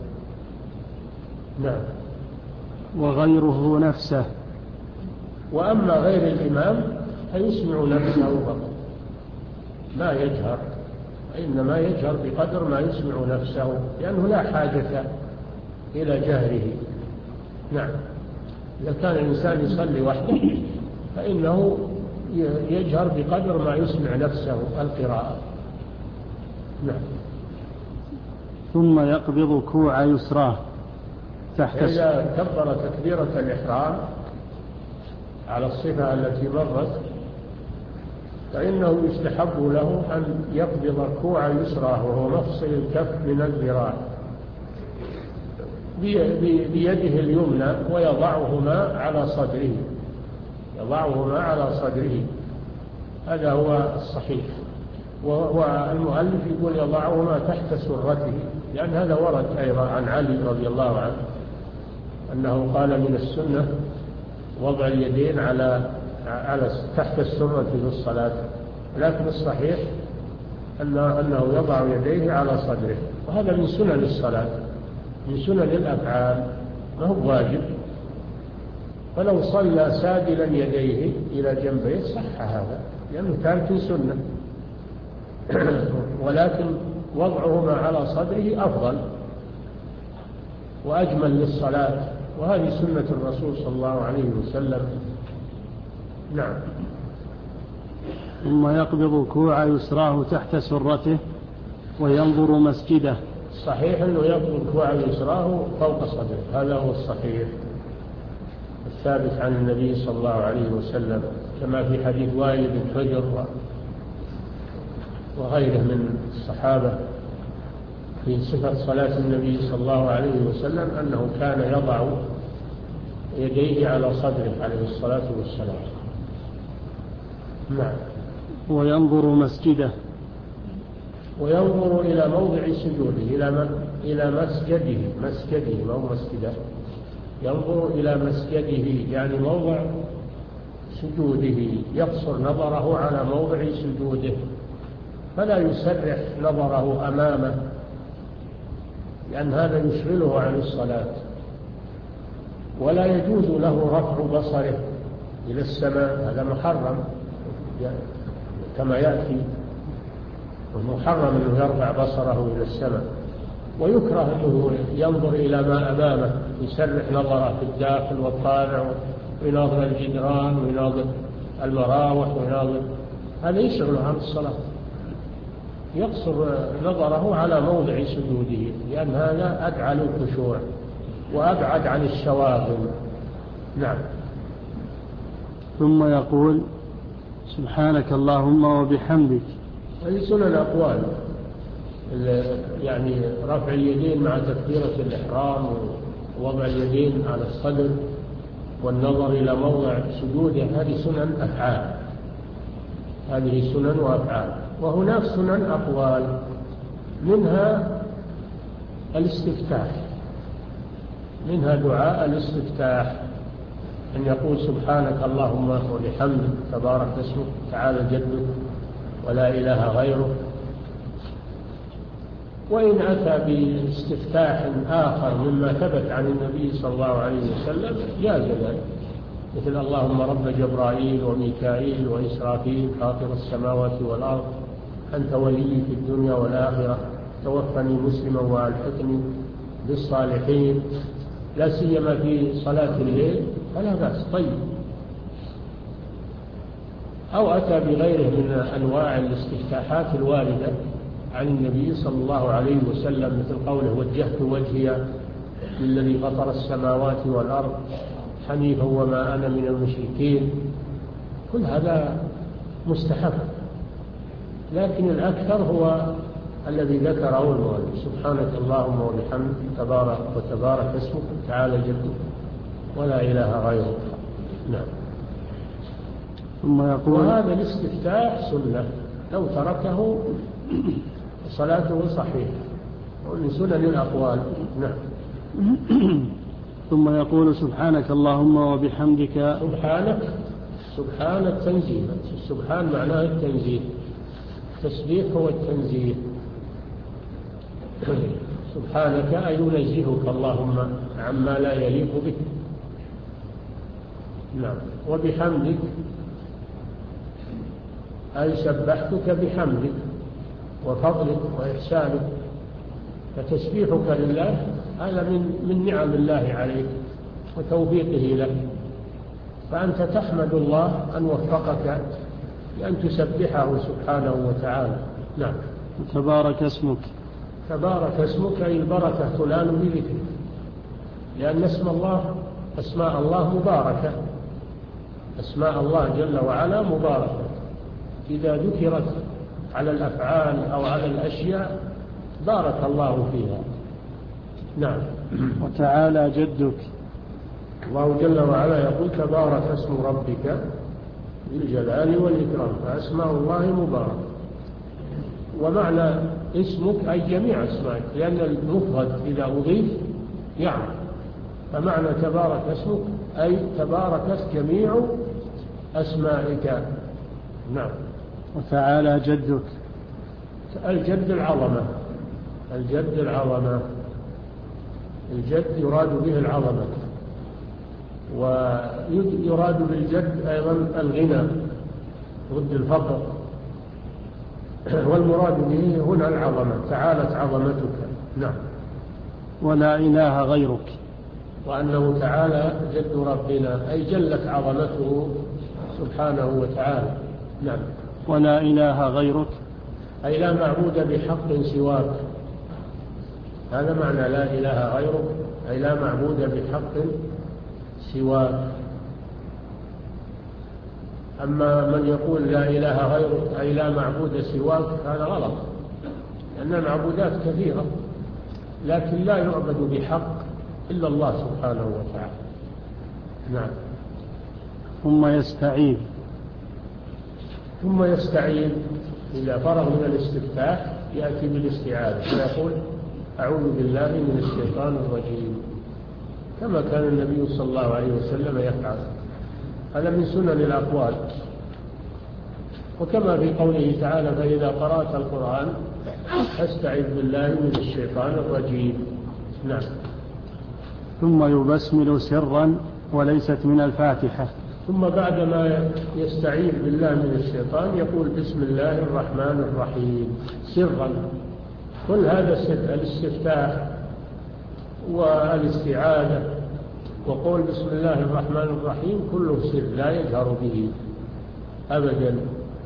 نعم. وغيره نفسه. وأما غير الإمام فيسمع نفسه فقط، ما يجهر، إنما يجهر بقدر ما يسمع نفسه، لأنه لا حاجة إلى جهره. نعم. إذا كان الإنسان يصلي وحده فإنه يجهر بقدر ما يسمع نفسه القراءة. نعم. ثم يقبض كوع يسراه تحت. إذا كبر تكبيرة الإحرام على الصفة التي مرت فإنه يستحب له أن يقبض كوع يسراه، وهو مفصل الكف من الذراع، بيده اليمنى ويضعهما على صدره، يضعهما على صدره، هذا هو الصحيح. والمؤلف يقول يضعهما تحت سرته، لأن هذا ورد أيضا عن علي رضي الله عنه أنه قال من السنة وضع اليدين على على تحت السرة في الصلاة، لكن الصحيح أنه يضع يديه على صدره، وهذا من سنن الصلاة، من سنن الأفعال، ما هو واجب. فلو صلى سادلا يديه إلى جنبيه صح هذا، لأنه كان في سنة، ولكن وضعهما على صدره أفضل وأجمل للصلاة، وهذه سنة الرسول صلى الله عليه وسلم. نعم. ثم يقبض كوع يسراه تحت سرته وينظر مسجده. الصحيح أنه يقبض كوع يسراه فوق صدره، هذا هو الصحيح الثابت عن النبي صلى الله عليه وسلم، كما في حديث وائل بن حجر وغيره من الصحابة في صفة صلاة النبي صلى الله عليه وسلم أنه كان يضع يديه على صدره عليه الصلاة والسلام. نعم. وينظر مسجده، وينظر إلى موضع سجوده، إلى إلى مسجده، مسجده ما هو مسجده، ينظر إلى مسجده يعني موضع سجوده، يقصر نظره على موضع سجوده، فلا يسرح نظره أمامه، لأن هذا يشغله عن الصلاة. ولا يجوز له رفع بصره إلى السماء، هذا محرم كما يأتي، محرم أنه يرفع بصره إلى السماء. ويكره أنه ينظر إلى ما أمامه، يسرح نظره في الداخل والطالع، ويناظر الجدران ويناظر المراوح ويناظر، هذا يشغله عن الصلاة. يقصر نظره على موضع سجوده، لأن هذا أدعى للخشوع وأبعد عن الشواغل. نعم. ثم يقول سبحانك اللهم وبحمدك. هذه سنن أقوال، يعني رفع اليدين مع تكبيرة الإحرام ووضع اليدين على الصدر والنظر إلى موضع سجوده، هذه سنن أفعال، هذه سنن وأفعال. وهناك سنن أقوال، منها الاستفتاح، منها دعاء الاستفتاح، أن يقول سبحانك اللهم وبحمدك تبارك اسمك تعالى جدك ولا إله غيرك. وإن أتى باستفتاح آخر مما ثبت عن النبي صلى الله عليه وسلم جاز ذلك، مثل اللهم رب جبرائيل وميكائيل وإسرافيل فاطر السماوات والأرض أنت ولي في الدنيا والآخرة توفني مسلما وألحقني بالصالحين، لا سيما في صلاة الليل فلا بأس. طيب. أو أتى بغيره من أنواع الاستفتاحات الواردة عن النبي صلى الله عليه وسلم، مثل قوله وجهت وجهي للذي فطر السماوات والأرض حنيفا وما أنا من المشركين. كل هذا مستحب، لكن الأكثر هو الذي ذكره المؤلف: سبحانك اللهم وبحمدك تبارك وتبارك اسمك تعالى جدك ولا إله غيرك. نعم. ثم يقول: وهذا الاستفتاح سنة، لو تركه صلاته صحيحة، ومن سنن الأقوال. نعم. ثم يقول: سبحانك اللهم وبحمدك. سبحانك، سبحان التنزيه، السبحان معناه التنزيه، التسبيح هو التنزيه. سبحانك أي ينزهك اللهم عما لا يليق بك. نعم. وبحمدك أي سبحتك بحمدك وفضلك وإحسانك، فتسبيحك لله هذا من من نعم الله عليك وتوفيقه لك، فأنت تحمد الله أن وفقك لأن تسبحه سبحانه وتعالى. نعم. تبارك اسمك. تبارك اسمك أي البركة تنال بذكرك، لأن اسم الله أسماء الله مباركة، أسماء الله جل وعلا مباركة، إذا ذكرت على الأفعال أو على الأشياء بارك الله فيها. نعم. وتعالى جدك. الله جل وعلا يقول: تبارك اسم ربك بالجلال والإكرام، فأسماء الله مبارك. ومعنى اسمك أي جميع أسمائك، لأن المفرد إذا أضيف يعني، فمعنى تبارك اسمك أي تباركت جميع أسمائك. نعم. وتعالى جدك. الجد العظمة، الجد العظمة، الجد يراد به العظمة، ويراد بالجد أيضا الغنى ضد الفقر، والمراد به هنا العظمة، تعالت عظمتك. نعم. ولا إله غيرك. وأنه تعالى جد ربنا أي جلت عظمته سبحانه وتعالى. نعم. ولا إله غيرك أي لا معبود بحق سواك، هذا معنى لا إله غيرك، أي لا معبود بحق سواك. أما من يقول لا إله غيرك أي لا معبود سواك، هذا غلط، لأن المعبودات كثيرة، لكن لا يعبد بحق إلا الله سبحانه وتعالى. نعم. ثم يستعيذ. ثم يستعيذ إذا فرغ من الاستفتاح يأتي بالاستعاذة فيقول: أعوذ بالله من الشيطان الرجيم، كما كان النبي صلى الله عليه وسلم يفعل. هذا من سنن الأقوال، وكما في قوله تعالى: فإذا قرأت القرآن فاستعذ بالله من الشيطان الرجيم. نعم. ثم يبسمل سرا وليست من الفاتحة. ثم بعدما يستعيذ بالله من الشيطان يقول: بسم الله الرحمن الرحيم سرا. كل هذا سر، الاستفتاح والاستعاذة وقول بسم الله الرحمن الرحيم كله سر لا يجهر به أبدا.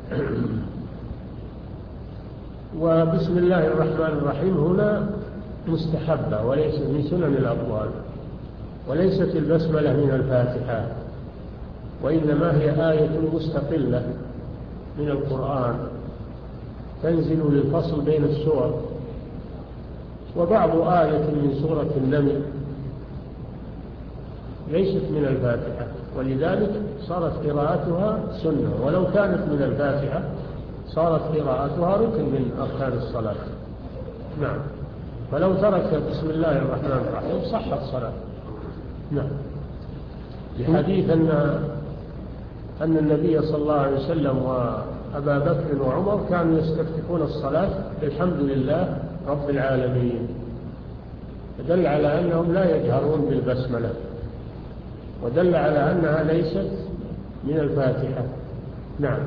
وبسم الله الرحمن الرحيم هنا مستحبة وليست من سنن الأقوال، وليست البسملة من الفاتحة، وإنما هي آية مستقلة من القرآن تنزل للفصل بين السور، وبعض آية من سورة النمل ليست من الفاتحة، ولذلك صارت قراءتها سنة، ولو كانت من الفاتحة صارت قراءتها ركن من أركان الصلاة. نعم. فلو ترك بسم الله الرحمن الرحيم صحت صلاة. نعم. لحديث أن أن النبي صلى الله عليه وسلم وأبا بكر وعمر كانوا يستفتحون الصلاة بالحمد لله رب العالمين، فدل على أنهم لا يجهرون بالبسملة، ودل على أنها ليست من الفاتحة. نعم.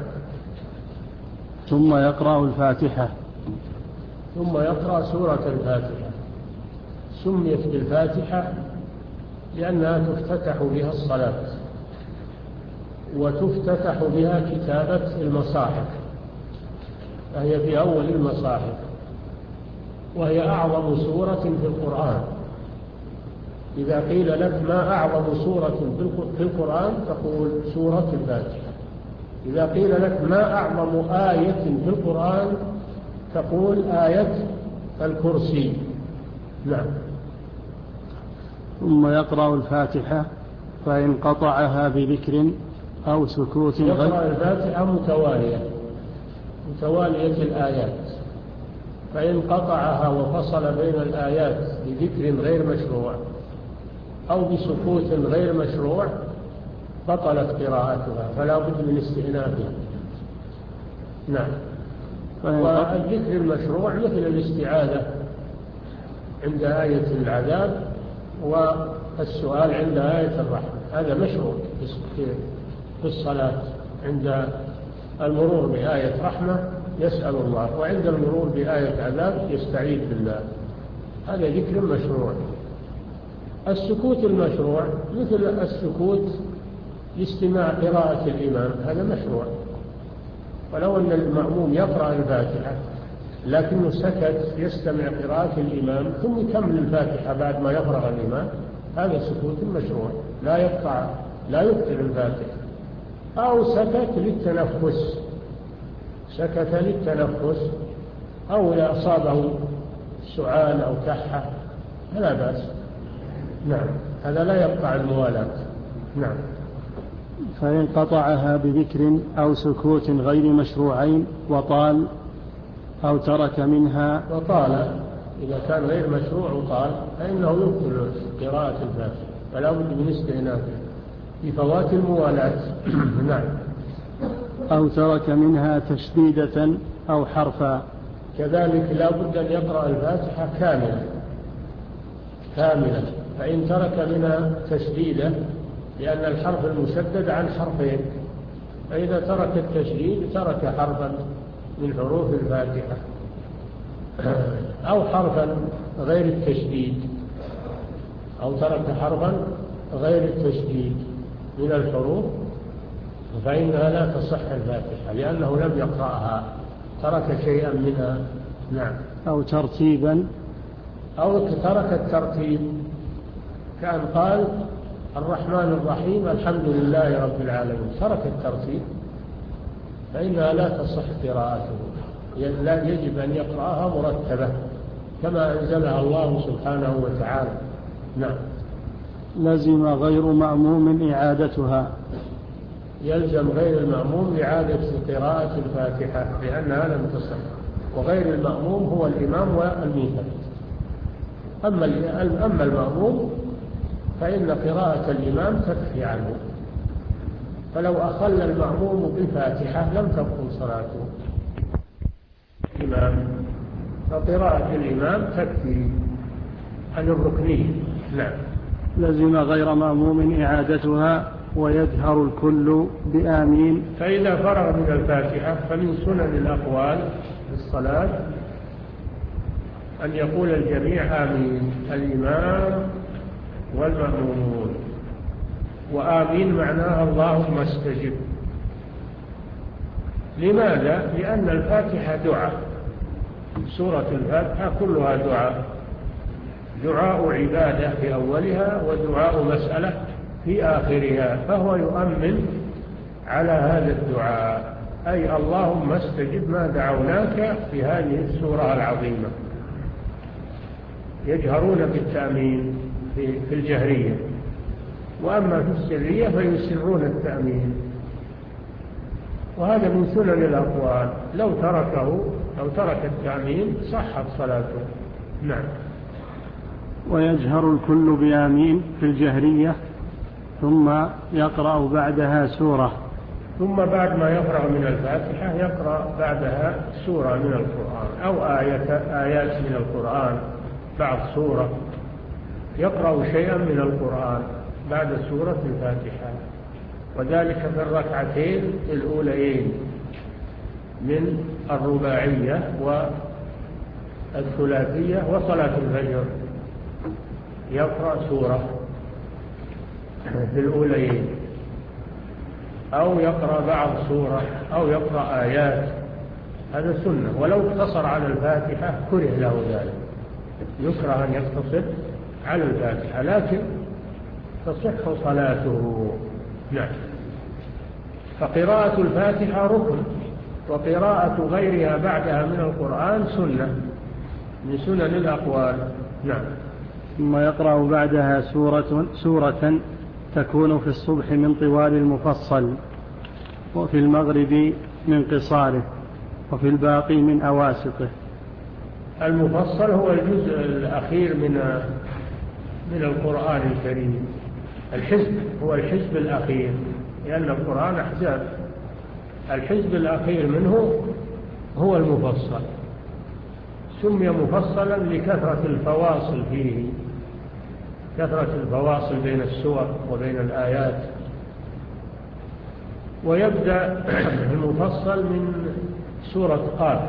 ثم يقرأ الفاتحة. ثم يقرأ سورة الفاتحة. سميت بالفاتحة لأنها تفتتح بها الصلاة، وتفتتح بها كتابة المصاحف، فهي في أول المصاحف، وهي أعظم سورة في القرآن. إذا قيل لك ما أعظم سورة في القرآن تقول سورة الفاتحة، إذا قيل لك ما أعظم آية في القرآن تقول آية الكرسي. نعم. ثم يقرأ الفاتحة فإن قطعها بذكر أو سكوت غير يقرأ الفاتحة متوالية متوالية الآيات، فإن قطعها وفصل بين الآيات بذكر غير مشروع أو بسكوت غير مشروع بطلت قراءتها، فلا بد من استئنافها. نعم. والذكر المشروع مثل الاستعاذة عند آية العذاب والسؤال عند آية الرحمة، هذا مشروع في الصلاة. عند المرور بآية رحمة يسأل الله، وعند المرور بآية عذاب يستعيذ بالله، هذا ذكر مشروع. السكوت المشروع مثل السكوت لاستماع قراءة الإمام، هذا مشروع. ولو أن المأموم يقرأ الفاتحة لكنه سكت يستمع قراءة الإمام ثم يكمل الفاتحة بعد ما يفرغ الإمام، هذا سكوت مشروع لا يقطع لا يبطل الفاتحة. أو سكت للتنفس سكت للتنفس أو إذا أصابه سعال أو كحة فلا بأس. نعم، هذا لا يقطع الموالاة. نعم. فإن قطعها بذكر أو سكوت غير مشروعين وطال أو ترك منها وطال، إذا كان غير مشروع وطال فإنه يبطل قراءة الفاتحة، فلا بد من استئنافه بفوات الموالاة. نعم. أو ترك منها تشديدة أو حرفا، كذلك لا بد أن يقرأ الفاتحة كاملة كاملة فإن ترك منها تشديدة، لأن الحرف المشدد عن حرفين، فإذا ترك التشديد ترك حرفا من حروف الفاتحة أو حرفا غير التشديد أو ترك حرفا غير التشديد من الحروف فإنها لا تصح الفاتحة لأنه لم يقرأها، ترك شيئا منها. نعم. أو ترتيبا أو ترك الترتيب، كان قال الرحمن الرحيم الحمد لله رب العالمين، ترك الترتيب فإنها لا تصح قراءته، لا يجب أن يقرأها مرتبة كما أنزلها الله سبحانه وتعالى. نعم. لزم غير مأموم إعادتها، يلزم غير المأموم إعادة قراءة الفاتحة لأنها لم تصح، وغير المأموم هو الإمام والمنفرد. أما أما المأموم فإن قراءة الإمام تكفي عنه، فلو أخل المأموم بالفاتحة لم تبطل صلاته الإمام، فقراءة الإمام تكفي عن الركنية. نعم. لزم غير مأموم إعادتها ويجهر الكل بآمين. فإذا فرغ من الفاتحة فمن سنن الأقوال في الصلاة أن يقول الجميع آمين، الإمام والمأمومون. وآمين معناها اللهم استجب. لماذا؟ لأن الفاتحة دعاء، سورة الفاتحة كلها دعاء، دعاء عبادة في أولها ودعاء مسألة في آخرها، فهو يؤمن على هذا الدعاء، أي اللهم استجب ما دعوناك في هذه السورة العظيمة. يجهرون بالتأمين في الجهرية، وأما في السرية فيسرون التأمين، وهذا من سنن الأقوال. لو تركه أو ترك التأمين صحت صلاته. نعم. ويجهر الكل بآمين في الجهرية ثم يقرأ بعدها سورة، ثم بعد ما يفرغ من الفاتحة يقرأ بعدها سورة من القرآن أو آية آيات من القرآن، بعد سورة يقرأ شيئا من القرآن بعد سورة الفاتحة، وذلك في الركعتين الأوليين من الرباعية والثلاثية وصلاة الفجر، يقرأ سورة في الأوليين أو يقرأ بعض سورة أو يقرأ آيات، هذا سنة. ولو اقتصر على الفاتحة كره له ذلك، يكره أن يقتصر على الفاتحة لكن تصح صلاته. نعم. فقراءة الفاتحة ركن، وقراءة غيرها بعدها من القرآن سنة من سنن الأقوال. نعم. ثم يقرأ بعدها سورة, سورة تكون في الصبح من طوال المفصل، وفي المغرب من قصاره، وفي الباقي من أواسطه. المفصل هو الجزء الأخير من من القرآن الكريم. الحزب هو الحزب الأخير، لأن القرآن أحزاب. الحزب الأخير منه هو المفصل، سمي مفصلا لكثرة الفواصل فيه، كثرة الفواصل بين السور وبين الآيات. ويبدأ المفصل من سورة قاف.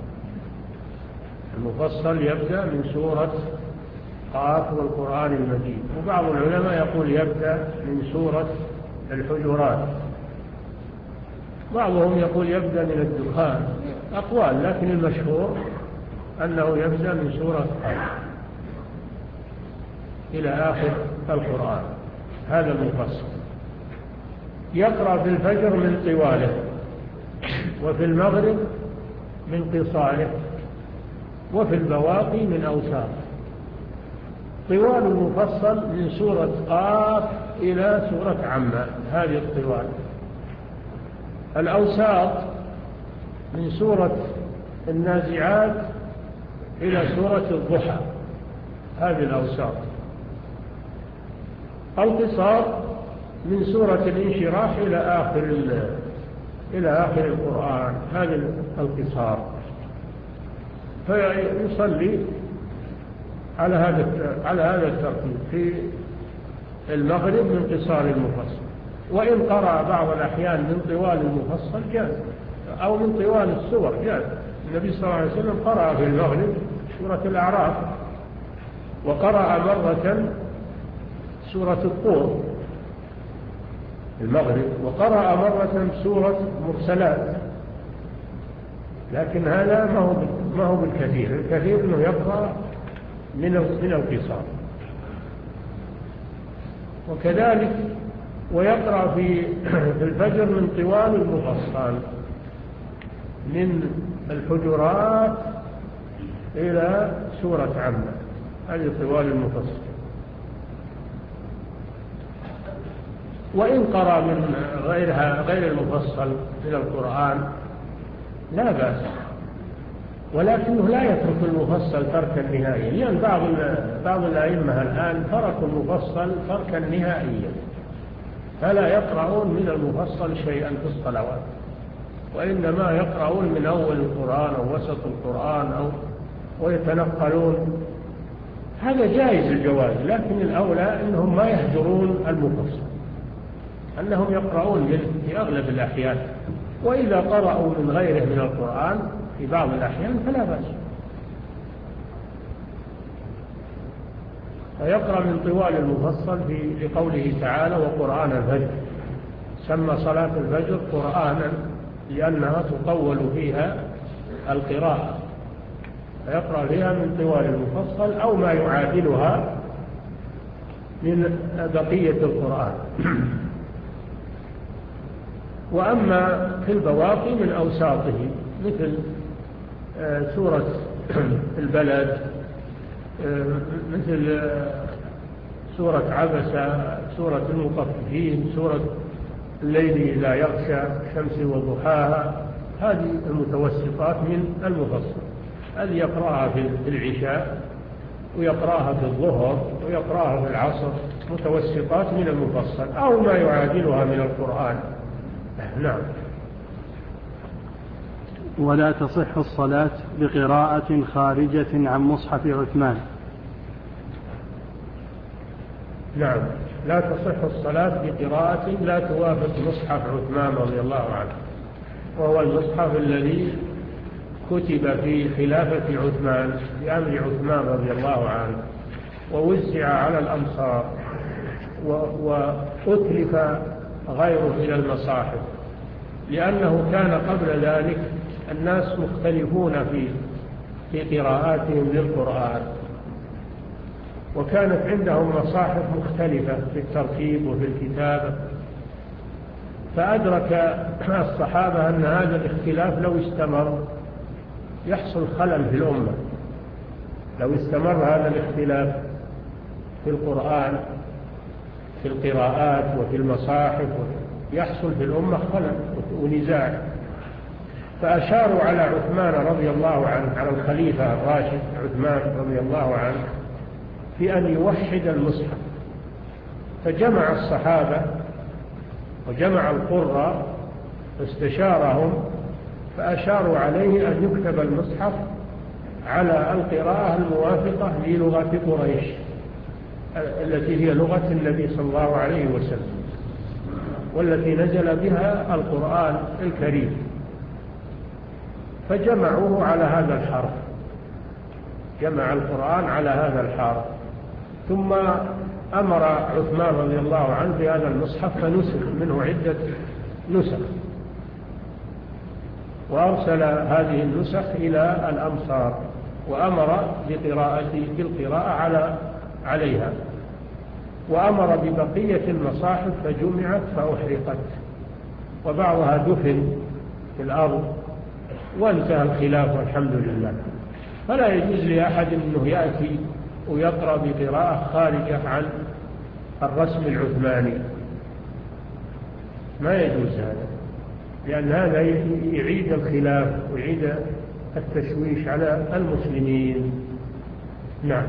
المفصل يبدأ من سورة قاف والقرآن المجيد. وبعض العلماء يقول يبدأ من سورة الحجرات، بعضهم يقول يبدأ من الدخان، أقوال، لكن المشهور أنه يبدأ من سورة قاف إلى آخر القرآن. هذا المفصل. يقرأ في الفجر من طواله، وفي المغرب من قصاره، وفي البواقي من أوساطه. طوال المفصل من سورة قاف إلى سورة عمّة، هذه الطوال. الأوساط من سورة النازعات إلى سورة الضحى، هذه الأوساط. القصار من سورة الانشراح إلى آخر إلى آخر القرآن، هذه القصار. فيصلي على هذا على هذا الترتيب في المغرب من قصار المفصل. وإن قرأ بعض الأحيان من طوال المفصل جاز، أو من طوال السور جاز. النبي صلى الله عليه وسلم قرأ في المغرب سورة الأعراف، وقرأ مرة سورة الطور المغرب، وقرأ مرة سورة مرسلات. لكن هذا ما هو ما هو بالكثير، الكثير انه يقرأ من من القصار. وكذلك ويقرأ في في الفجر من طوال المفصل، من الحجرات إلى سورة عمّة، هذه طوال المفصل. وإن قرأ من غيرها غير المفصل من القرآن لا بأس، ولكنه لا يترك المفصل تركا نهائيا، لأن بعض بعض الأئمة الآن تركوا المفصل تركا نهائيا، فلا يقرؤون من المفصل شيئا في الصلوات، وإنما يقرؤون من أول القرآن أو وسط القرآن أو ويتنقلون. هذا جائز الجواز، لكن الأولى أنهم ما يهجرون المفصل، أنهم يقرؤون منه في أغلب الأحيان. وإذا قرأوا من غيره من القرآن في بعض الأحيان فلا بأس. فيقرأ من طوال المفصل في قوله تعالى وقرآن الفجر. سمى صلاة الفجر قرآنا لأنها تطول فيها القراءة، فيقرأ فيها من طوال المفصل أو ما يعادلها من بقية القرآن. وأما في البواقي من أوساطه مثل سورة البلد، مثل سورة عبسة، سورة المطففين، سورة الليل إذا يغشى، الشمس وضحاها، هذه المتوسطات من المفصل. هذه يقرأها في العشاء، ويقرأها في الظهر، ويقرأها في العصر، متوسطات من المفصل أو ما يعادلها من القرآن. نعم. ولا تصح الصلاة بقراءة خارجة عن مصحف عثمان. نعم، لا تصح الصلاة بقراءة لا توافق مصحف عثمان رضي الله عنه، وهو المصحف الذي كتب في خلافة عثمان بأمر عثمان رضي الله عنه، ووزع على الأمصار، وأتلف غيره إلى المصاحف، لأنه كان قبل ذلك الناس مختلفون في في قراءاتهم للقرآن، وكانت عندهم مصاحف مختلفة في الترتيب وفي الكتابة. فأدرك الصحابة أن هذا الاختلاف لو استمر يحصل خلل في الأمة. لو استمر هذا الاختلاف في القرآن في القراءات وفي المصاحف يحصل في الأمة خلل ونزاع. فأشاروا على عثمان رضي الله عنه، على الخليفة الراشد عثمان رضي الله عنه، في أن يوحد المصحف. فجمع الصحابة وجمع القراء استشارهم فأشاروا عليه أن يكتب المصحف على القراءة الموافقة للغة قريش التي هي لغة النبي صلى الله عليه وسلم والتي نزل بها القرآن الكريم. فجمعوه على هذا الحرف، جمع القرآن على هذا الحرف. ثم أمر عثمان رضي الله عنه بهذا المصحف فنسخ منه عدة نسخ، وأرسل هذه النسخ إلى الأمصار وأمر بقراءة بالقراءة على عليها، وأمر ببقية المصاحف فجمعت فأحرقت، وبعضها دفن في الأرض وانتهى الخلاف والحمد لله. فلا يجوز لأحد أنه يأتي ويقرأ بقراءة خارجة عن الرسم العثماني، ما يجوز هذا، لأن هذا يعيد الخلاف ويعيد التشويش على المسلمين. نعم.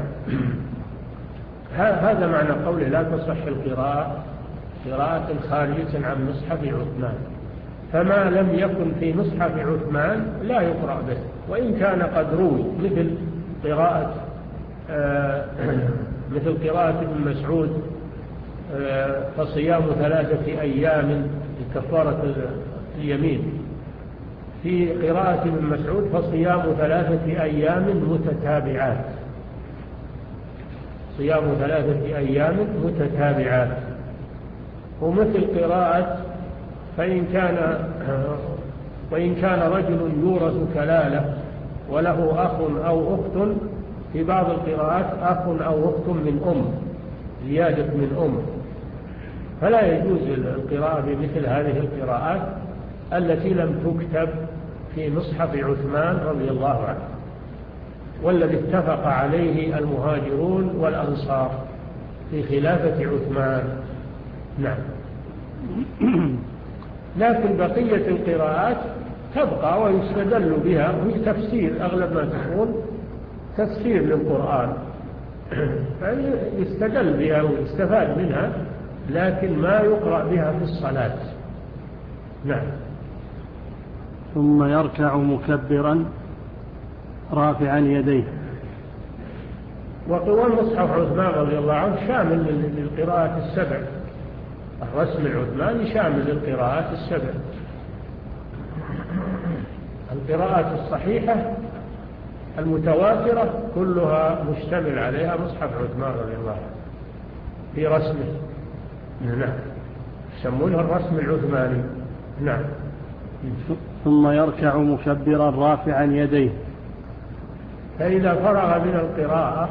هذا معنى قوله لا تصح القراءة قراءة خارجة عن مصحف عثمان. فما لم يكن في مصحف عثمان لا يقرأ به، وإن كان قد روي مثل قراءة آه مثل قراءة ابن مسعود آه فصيام ثلاثة أيام لكفارة اليمين، في قراءة ابن مسعود فصيام ثلاثة أيام متتابعات، صيام ثلاثة أيام متتابعات. ومثل قراءة فإن كان وإن كان رجل يورث كلالة وله أخ أو أخت، في بعض القراءات أخ أو أخت من أم، زيادة من أم. فلا يجوز القراءة بمثل هذه القراءات التي لم تكتب في مصحف عثمان رضي الله عنه، والذي اتفق عليه المهاجرون والأنصار في خلافة عثمان. نعم. لكن بقية القراءات تبقى ويستدل بها، وهي تفسير أغلب ما تكون تفسير للقرآن، يستدل بها ويستفاد منها، لكن ما يقرأ بها في الصلاة. نعم. ثم يركع مكبرا رافعا يديه. وقوى مصحف عثمان رضي الله عنه شامل للقراءات السبع، الرسم العثماني شامل للقراءات السبع. القراءات الصحيحة المتواترة كلها مشتمل عليها مصحف عثمان رضي الله عنه في رسمه. نعم، يسمونها الرسم العثماني. نعم. ثم يركع مكبرا رافعا يديه. فإذا فرغ من القراءة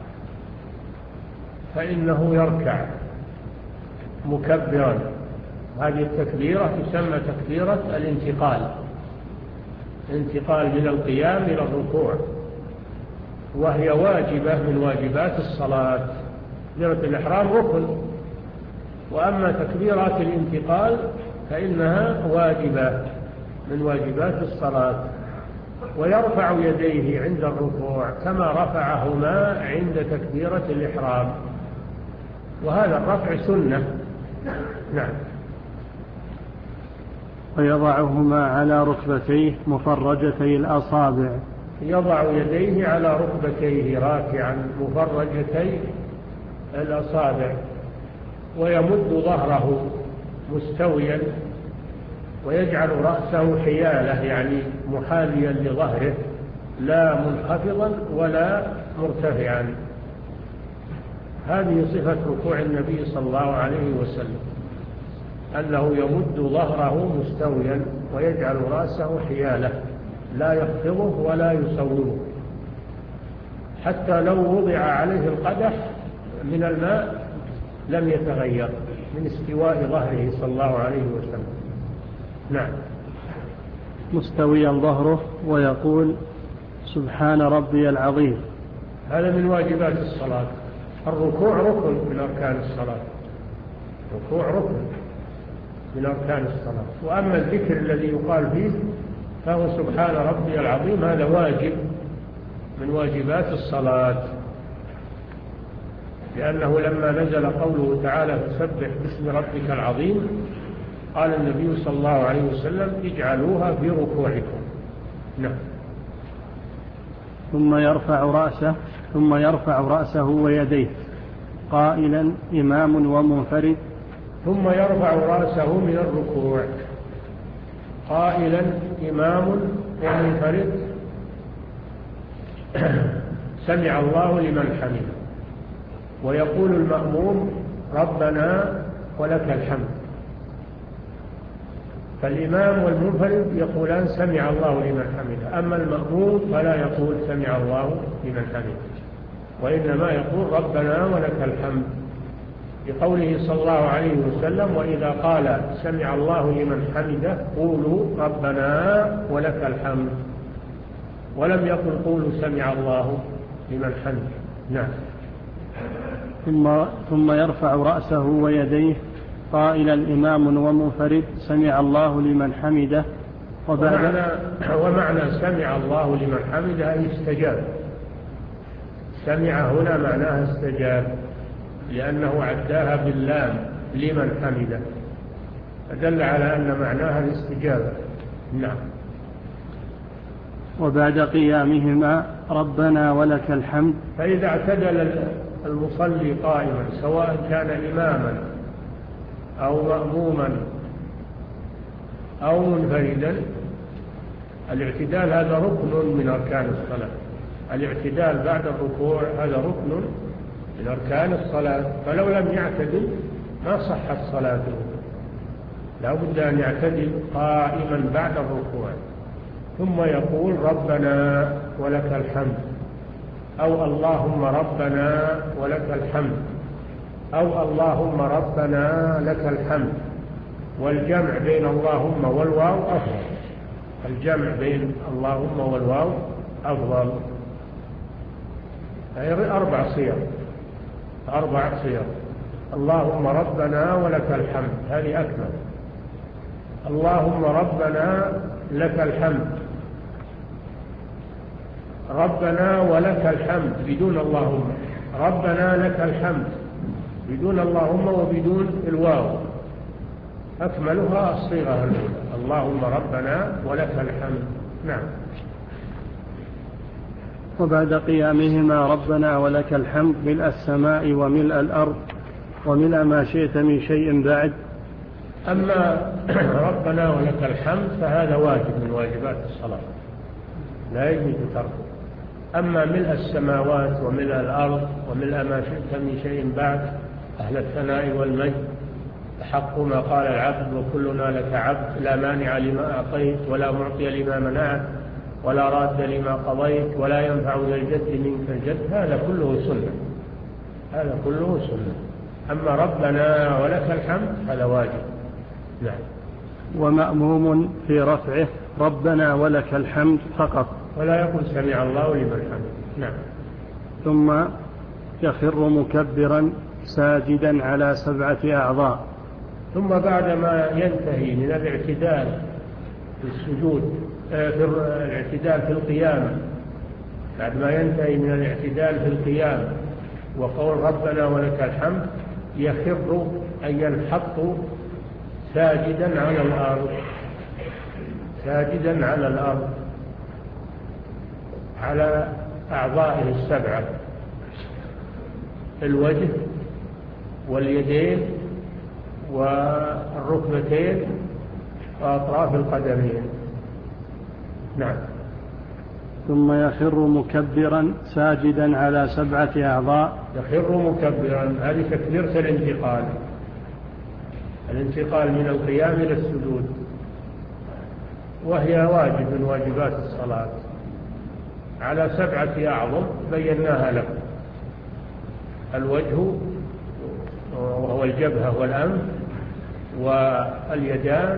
فإنه يركع مكبرا. هذه التكبيرة تسمى تكبيرة الانتقال، انتقال من القيام إلى الركوع، وهي واجبة من واجبات الصلاة. تكبيرة الإحرام ركن، وأما تكبيرات الانتقال فإنها واجبة من واجبات الصلاة. ويرفع يديه عند الركوع كما رفعهما عند تكبيرة الإحرام، وهذا الرفع سنة. نعم. ويضعهما على ركبتيه مفرجتي الأصابع. يضع يديه على ركبتيه راكعا مفرجتي الأصابع، ويمد ظهره مستويا، ويجعل رأسه حيالة يعني محاذيا لظهره، لا منخفضا ولا مرتفعا. هذه صفة ركوع النبي صلى الله عليه وسلم، أنه يمد ظهره مستويا ويجعل رأسه حيالة، لا يخفضه ولا يصوبه، حتى لو وضع عليه القدح من الماء لم يتغير، من استواء ظهره صلى الله عليه وسلم. نعم. مستويا ظهره ويقول سبحان ربي العظيم. هذا من واجبات الصلاة. الركوع ركن من أركان الصلاة. الركوع ركن من أركان الصلاة. وأما الذكر الذي يقال فيه فهو سبحان ربي العظيم، هذا واجب من واجبات الصلاة، لأنه لما نزل قوله تعالى فسبح باسم ربك العظيم قال النبي صلى الله عليه وسلم اجعلوها في ركوعكم. نعم. ثم يرفع رأسه ثم يرفع رأسه ويديه قائلا إمام ومنفرد. ثم يرفع رأسه من الركوع قائلا إمام ومنفرد سمع الله لمن حمده، ويقول المأموم ربنا ولك الحمد. فالإمام والمنفرد يقولان سمع الله لمن حمده، أما المأموم فلا يقول سمع الله لمن حمده، وإنما يقول ربنا ولك الحمد، بقوله صلى الله عليه وسلم وإذا قال سمع الله لمن حمده قولوا ربنا ولك الحمد، ولم يقل قولوا سمع الله لمن حمده. نعم. ثم ثم يرفع رأسه ويديه قائلا الإمام ومنفرد سمع الله لمن حمده. ومعنى, ومعنى سمع الله لمن حمده أي استجاب. سمع هنا معناها استجاب، لأنه عداها باللام لمن حمده، فدل على أن معناها الاستجابة. نعم. وبعد قيامهما ربنا ولك الحمد. فإذا اعتدل المصلي قائما سواء كان إماما أو مأموما أو منفردا، الاعتدال هذا ركن من أركان الصلاة. الاعتدال بعد الركوع هذا ركن من أركان الصلاة، فلو لم يعتدل ما صحت صلاته، لا بد أن يعتدل قائما بعد الركوع، ثم يقول ربنا ولك الحمد، أو اللهم ربنا ولك الحمد، أو اللهم ربنا لك الحمد. والجمع بين اللهم والواو أفضل، الجمع بين اللهم والواو أفضل. هي أربع صيغ، أربع صيغ. اللهم ربنا ولك الحمد هذه أكمل. اللهم ربنا لك الحمد، ربنا ولك الحمد بدون اللهم، ربنا لك الحمد بدون اللهم وبدون الواو، أكملها الصيغة الأولى اللهم ربنا ولك الحمد. نعم. وبعد قيامهما ربنا ولك الحمد ملء السماء وملء الأرض وملء ما شئت من شيء بعد. أما ربنا ولك الحمد فهذا واجب من واجبات الصلاة لا يجوز تركه. أما ملء السماوات وملء الأرض وملء ما شئت من شيء بعد، أهل الثناء والمجد حق ما قال العبد وكلنا لك عبد، لا مانع لما أعطيت ولا معطي لما منعت ولا راد لما قضيت ولا ينفع ذا الجد منك الجد، هذا كله سنة، هذا كله سنة. أما ربنا ولك الحمد هذا واجب. نعم. ومأموم في رفعه ربنا ولك الحمد فقط، ولا يقول سمع الله لمن حمده. نعم. ثم يخر مكبرا ساجدا على سبعة أعضاء. ثم بعدما ينتهي من الاعتدال في السجود في الاعتدال في القيام، بعد ما ينتهي من الاعتدال في القيام وقول ربنا ولك الحمد، يخر أي ينحط ساجدا على الأرض، ساجدا على الأرض على أعضائه السبعة، الوجه واليدين والركبتين وأطراف القدمين. نعم. ثم يخر مكبرا ساجدا على سبعة أعضاء. يخر مكبرا هذه تكبيرة الانتقال، الانتقال من القيام إلى السجود، وهي واجب من واجبات الصلاة على سبعة أعظم بيناها لكم: الوجه وهو وهو الجبهة والأنف واليدان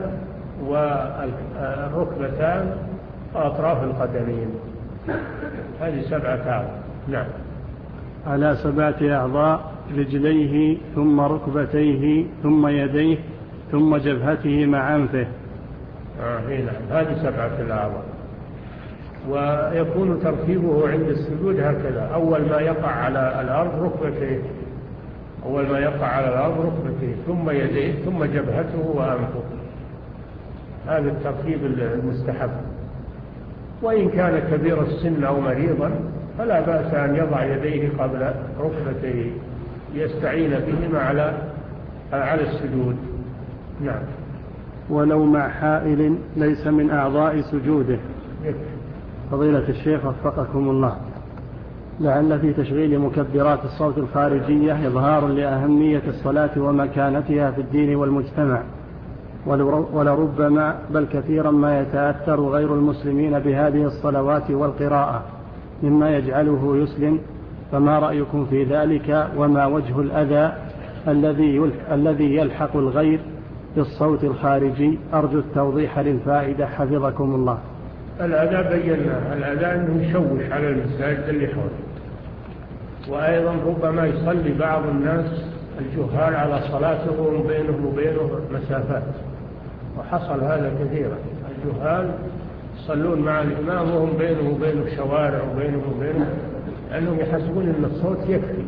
والركبتان وأطراف القدمين. هذه سبعة أعضاء. نعم. على سبعة أعضاء: رجليه ثم ركبتيه ثم يديه ثم جبهته مع أنفه. آه نعم، هذه سبعة الأعضاء. ويكون ترتيبه عند السجود هكذا: أول ما يقع على الأرض ركبتيه، أول ما يقع على الأرض ركبتيه ثم يديه ثم جبهته وأنفه. هذا الترتيب المستحب. وإن كان كبير السن أو مريضا فلا بأس أن يضع يديه قبل ركبتيه يستعين بهما على على السجود. نعم. ولو مع حائل ليس من أعضاء سجوده. فضيلة الشيخ وفقكم الله، لعل في تشغيل مكبرات الصوت الخارجية إظهار لأهمية الصلاة ومكانتها في الدين والمجتمع، ولربما بل كثيرا ما يتأثر غير المسلمين بهذه الصلوات والقراءة مما يجعله يسلم، فما رأيكم في ذلك؟ وما وجه الأذى الذي الذي يلحق الغير بالصوت الخارجي؟ أرجو التوضيح للفائدة حفظكم الله. الأذى بينا، الأذى أنه يشوش على المساجد اللي حوله، وأيضا ربما يصلي بعض الناس الجهال على صلاته وبينه وبينه مسافات، وحصل هذا كثيرا. الجهال يصلون مع الإمام وهم بينه وبينه شوارع وبينه وبينه، لأنهم يحسبون أن الصوت يكفي،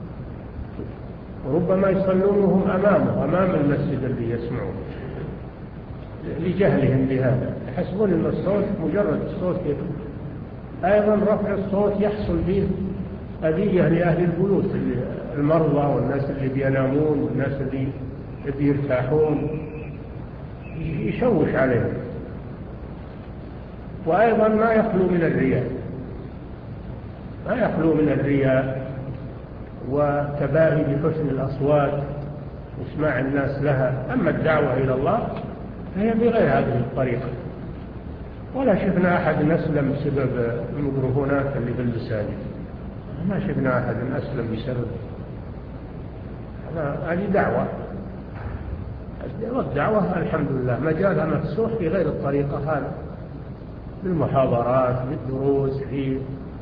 وربما يصلون وهم أمامه أمام المسجد اللي يسمعون لجهلهم بهذا، يحسبون أن الصوت مجرد الصوت يكفي. أيضا رفع الصوت يحصل به أذية لأهل البيوت، المرضى والناس اللي بينامون والناس اللي بيرتاحون، يشوش عليهم. وأيضا ما يخلو من الرياء، ما يخلو من الرياء وتباهي بحسن الأصوات واسماع الناس لها. أما الدعوة إلى الله فهي بغير هذه الطريقة. ولا شفنا أحد أسلم بسبب الميكروفونات اللي في المساجد، ما شفنا أحد أسلم بسبب هذه دعوة. والدعوة الحمد لله مجالها مفتوح في غير الطريقة هذا، بالمحاضرات، بالدروس، في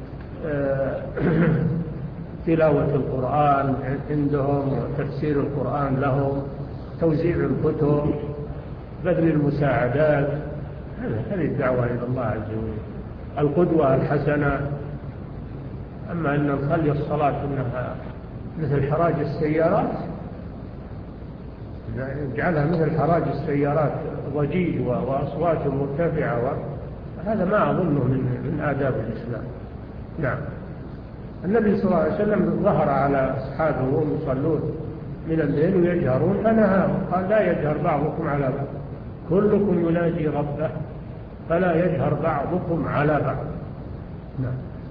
تلاوة القرآن عندهم وتفسير القرآن لهم، توزيع الكتب، بذل المساعدات. هذه الدعوة إلى الله عز وجل، القدوة الحسنة. أما أن نخلي الصلاة إنها مثل حراج السيارات، نجعلها مثل حراج السيارات، ضجيج وأصوات مرتفعة، هذا ما أظنه من من آداب الإسلام. نعم. النبي صلى الله عليه وسلم ظهر على أصحابه وهم يصلون من الليل ويجهرون فنهاهم، قال: لا يجهر بعضكم على بعض، كلكم يناجي ربه فلا يجهر بعضكم على بعض. نعم.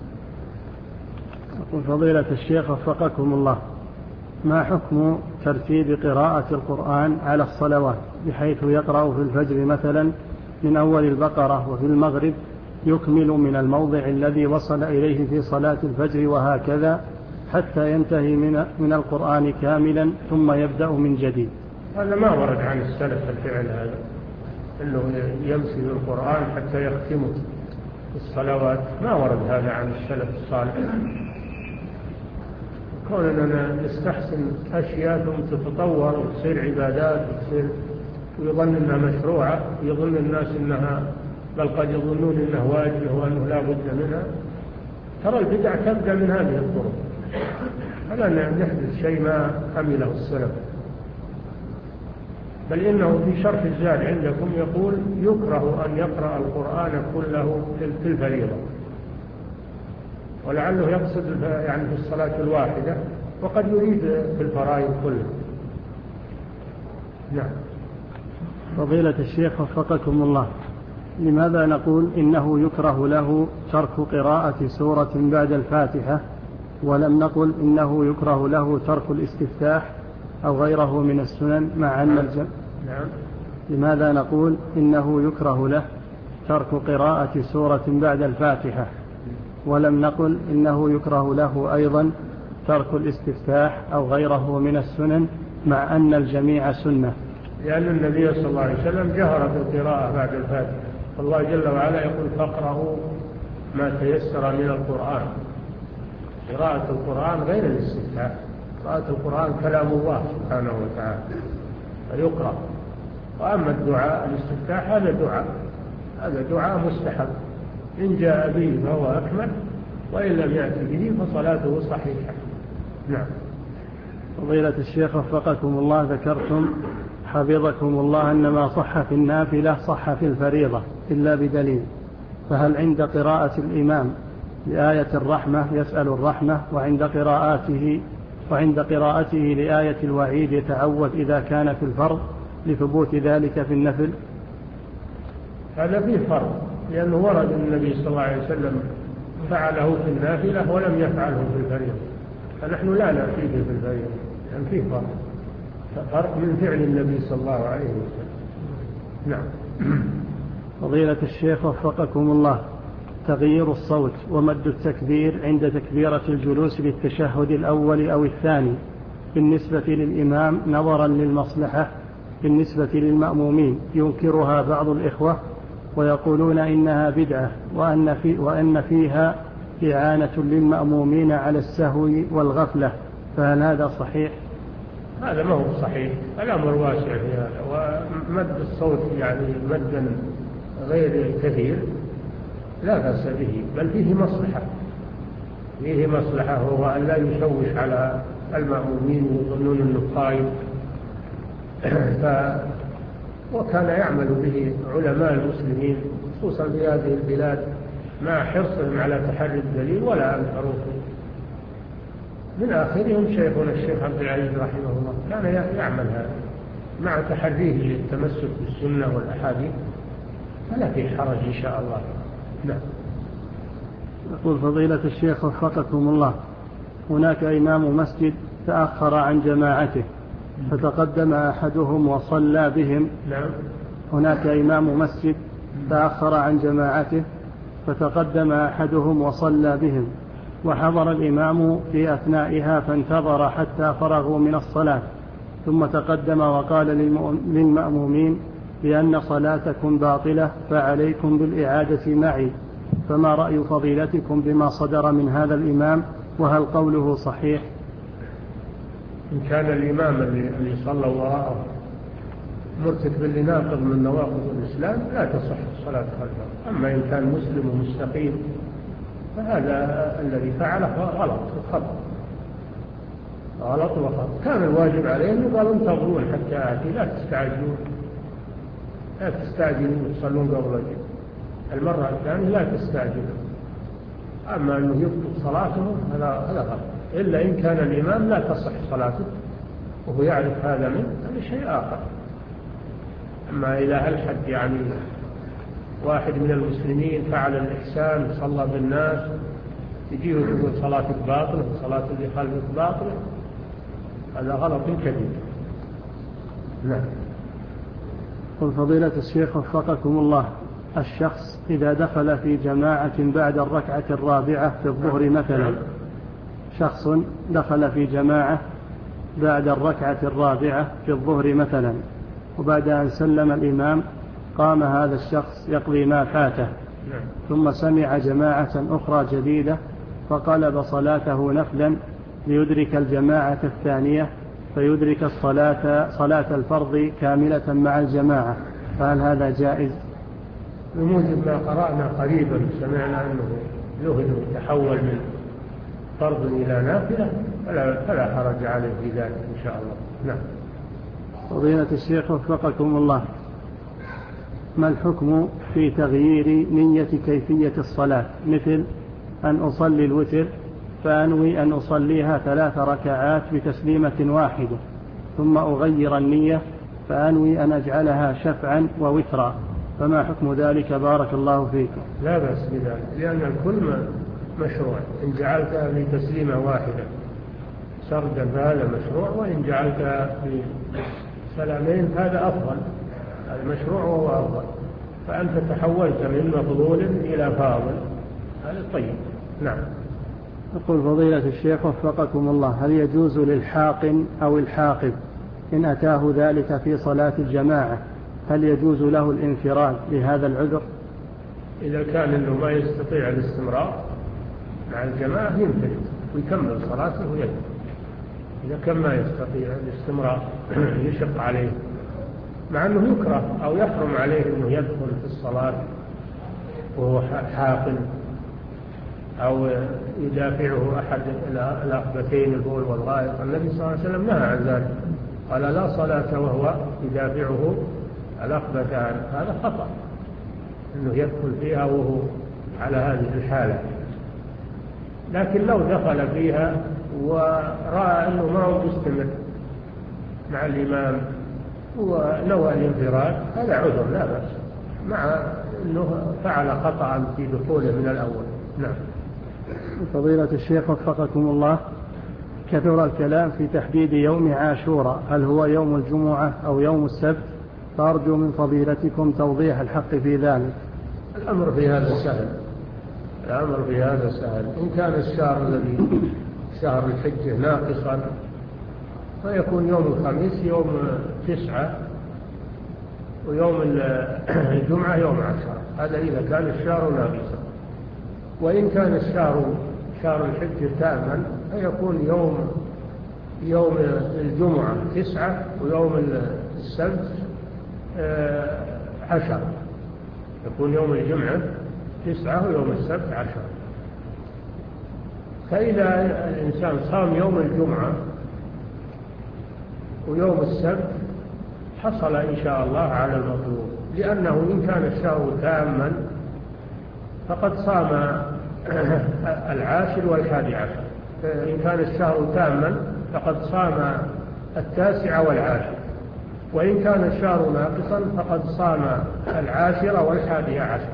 أقول فضيلة الشيخ وفقكم الله، ما حكم ترتيب قراءة القرآن على الصلوات، بحيث يقرأ في الفجر مثلا من أول البقرة، وفي المغرب يكمل من الموضع الذي وصل إليه في صلاة الفجر، وهكذا حتى ينتهي من, من القرآن كاملا ثم يبدأ من جديد؟ هذا ما ورد عن السلف الفعل هذا، أنه يمسك القرآن حتى يختمه في الصلوات، ما ورد هذا عن السلف الصالح. كوننا نستحسن أشياء ثم تتطور وتصير عبادات وتصير ويظن أنها مشروعة، ويظن الناس أنها، بل قد يظنون أنها واجبة وأنه لا بد منها. ترى البدع تبدأ من هذه الطرق، فلا نحدث شيء ما عمله السلف. بل إنه في شرح الزاد عندكم يقول: يكره أن يقرأ القرآن كله في الفريضة، ولعله يقصد يعني في الصلاة الواحدة، وقد يريد في الفرائض كلها. نعم. فضيلة الشيخ وفقكم الله، لماذا نقول إنه يكره له ترك قراءة سورة بعد الفاتحة، ولم نقل إنه يكره له ترك الاستفتاح أو غيره من السنن، مع أن الجمع؟ نعم. لماذا نقول إنه يكره له ترك قراءة سورة بعد الفاتحة، ولم نقل إنه يكره له أيضا ترك الاستفتاح أو غيره من السنن، مع أن الجميع سنة؟ لأن النبي صلى الله عليه وسلم جهر بالقراءة بعد الفاتحة، فالله جل وعلا يقول فاقرأوا ما تيسر من القرآن. قراءة القرآن غير الاستفتاح، قراءة القرآن كلام الله سبحانه وتعالى فيقرأ، وأما الدعاء الاستفتاح هذا دعاء هذا دعاء مستحب، إن جاء به فهو أكمل، وإن لم يأتي به فصلاته صحيحة. نعم. فضيلة الشيخ وفقكم الله، ذكرتم حفظكم الله أن ما صح في النافلة صح في الفريضة إلا بدليل، فهل عند قراءة الإمام لآية الرحمة يسأل الرحمة، وعند قراءته وعند قراءته لآية الوعيد يتعوذ إذا كان في الفرض لثبوت ذلك في النفل؟ هذا فيه فرق، لأنه ورد النبي صلى الله عليه وسلم فعله في النافلة ولم يفعله في الفريضة، فنحن لا نأتيه في الفريضة، لأن فيه فرق فرق من فعل النبي صلى الله عليه وسلم. نعم. فضيلة الشيخ وفقكم الله، تغيير الصوت ومد التكبير عند تكبيرة الجلوس للتشهد الأول أو الثاني بالنسبة للإمام نظرا للمصلحة بالنسبة للمأمومين ينكرها بعض الإخوة ويقولون إنها بدعة، وأن, في وأن فيها إعانة للمأمومين على السهو والغفلة، فهل هذا صحيح؟ هذا ما هو صحيح، الأمر واسع في هذا، ومد الصوت يعني مدا غير كثير لا بأس به، بل فيه مصلحة فيه مصلحة هو أن لا يشوش على المأمومين ويظنون أنه قائم. ف... وكان يعمل به علماء المسلمين خصوصا في هذه البلاد مع حرصهم على تحري الدليل ولا أنكروا فيه. من آخرهم شيخنا الشيخ عبد العزيز رحمه الله كان يعمل هذا مع تحريه للتمسك بالسنة والأحاديث، فلا في حرج إن شاء الله. نعم. يقول فضيلة الشيخ وفقكم الله، هناك إمام مسجد تأخر عن جماعته فتقدم أحدهم وصلى بهم. نعم. هناك إمام مسجد تأخر عن جماعته فتقدم أحدهم وصلى بهم، وحضر الإمام في أثنائها فانتظر حتى فرغوا من الصلاة، ثم تقدم وقال للمأمومين بأن صلاتكم باطلة فعليكم بالإعادة معي، فما رأي فضيلتكم بما صدر من هذا الإمام، وهل قوله صحيح؟ إن كان الإمام اللي صلى وراءه مرتكب لناقض من نواقض الإسلام لا تصح الصلاة خلفه، أما إن كان مسلم ومستقيم فهذا الذي فعله غلط وخطأ غلط وخطأ. كان الواجب عليهم يقال انتظرون حتى آتي، لا تستعجلون لا تستعجلون تصلون قبل المرة الثانية لا تستعجلون. أما أنه يبطل صلاتهم هذا هذا غلط، إلا إن كان الإمام لا تصح صلاته وهو يعرف هذا منه هذا شيء آخر. أما إذا ألحد يعني واحد من المسلمين فعل الإحسان صلى بالناس تجيه وتقول صلاتك باطلة صلاة اللي خلفك باطلة، هذا غلط كبير. نعم. قل فضيلة الشيخ وفقكم الله، الشخص إذا دخل في جماعة بعد الركعة الرابعة في الظهر مثلا، شخص دخل في جماعة بعد الركعة الرابعة في الظهر مثلا، وبعد أن سلم الإمام قام هذا الشخص يقضي ما فاته، ثم سمع جماعة أخرى جديدة فقلب صلاته نفلا ليدرك الجماعة الثانية فيدرك الصلاة صلاة الفرض كاملة مع الجماعة، فهل هذا جائز؟ بموجب ما قرأنا قريبا سمعنا أنه يهد ويتحول من فرض إلى نافلة فلا, فلا حرج عليه في ذلك إن شاء الله. نعم. فضيلة الشيخ وفقكم الله، ما الحكم في تغيير نية كيفية الصلاة، مثل أن أصلي الوتر فأنوي أن أصليها ثلاث ركعات بتسليمة واحدة ثم أغير النية فأنوي أن أجعلها شفعا ووترا، فما حكم ذلك بارك الله فيكم؟ لا بأس بذلك، لأن الكل مشروع، إن جعلتها في تسليمة واحدة سردا فهذا مشروع، وإن جعلتها في سلامين هذا أفضل، هذا مشروع وهو أفضل، فأنت تحولت من مفضول إلى فاضل، هذا طيب. نعم. يقول فضيلة الشيخ وفقكم الله، هل يجوز للحاقن أو الحاقب إن أتاه ذلك في صلاة الجماعة هل يجوز له الانفراد لهذا العذر؟ إذا كان إنه ما يستطيع الاستمرار مع الجماعة ينفرد ويكمل صلاته ويدخل. إذا كان ما يستطيع الاستمرار يشق عليه مع أنه يكره أو يحرم عليه أنه يدخل في الصلاة وهو حافل أو يدافعه أحد الأخبثين البول والغائط. النبي صلى الله عليه وسلم نهى عن ذلك، قال لا صلاة وهو يدافعه الأخبثان. هذا خطأ أنه يدخل فيها وهو على هذه الحالة. لكن لو دخل فيها ورأى أنه ما هو مستمر مع الإمام ونوى الانفراد هذا عذر لا بأس، مع أنه فعل خطأ في دخوله من الأول. نعم. فضيلة الشيخ وفقكم الله، كثر الكلام في تحديد يوم عاشوراء هل هو يوم الجمعة أو يوم السبت، فأرجو من فضيلتكم توضيح الحق في ذلك. الأمر في هذا سهل، الأمر في هذا سهل. إن كان الشهر الذي شهر الحجة ناقصا فيكون يوم الخميس يوم تسعة ويوم الجمعة يوم عشرة، هذا إذا كان الشهر ناقصا. وإن كان الشهر شهر الحجة تاما فيكون يوم يوم الجمعة تسعة ويوم السبت عشرة، يكون يوم الجمعة تسعة ويوم السبت عشرة. فإذا الإنسان صام يوم الجمعة ويوم السبت حصل إن شاء الله على المطلوب، لأنه إن كان الشهر تاما فقد صام العاشر والحادي عشر. إن كان الشهر تاما فقد صام التاسع والعاشر، وإن كان الشهر ناقصا فقد صام العاشر والحادي عشر.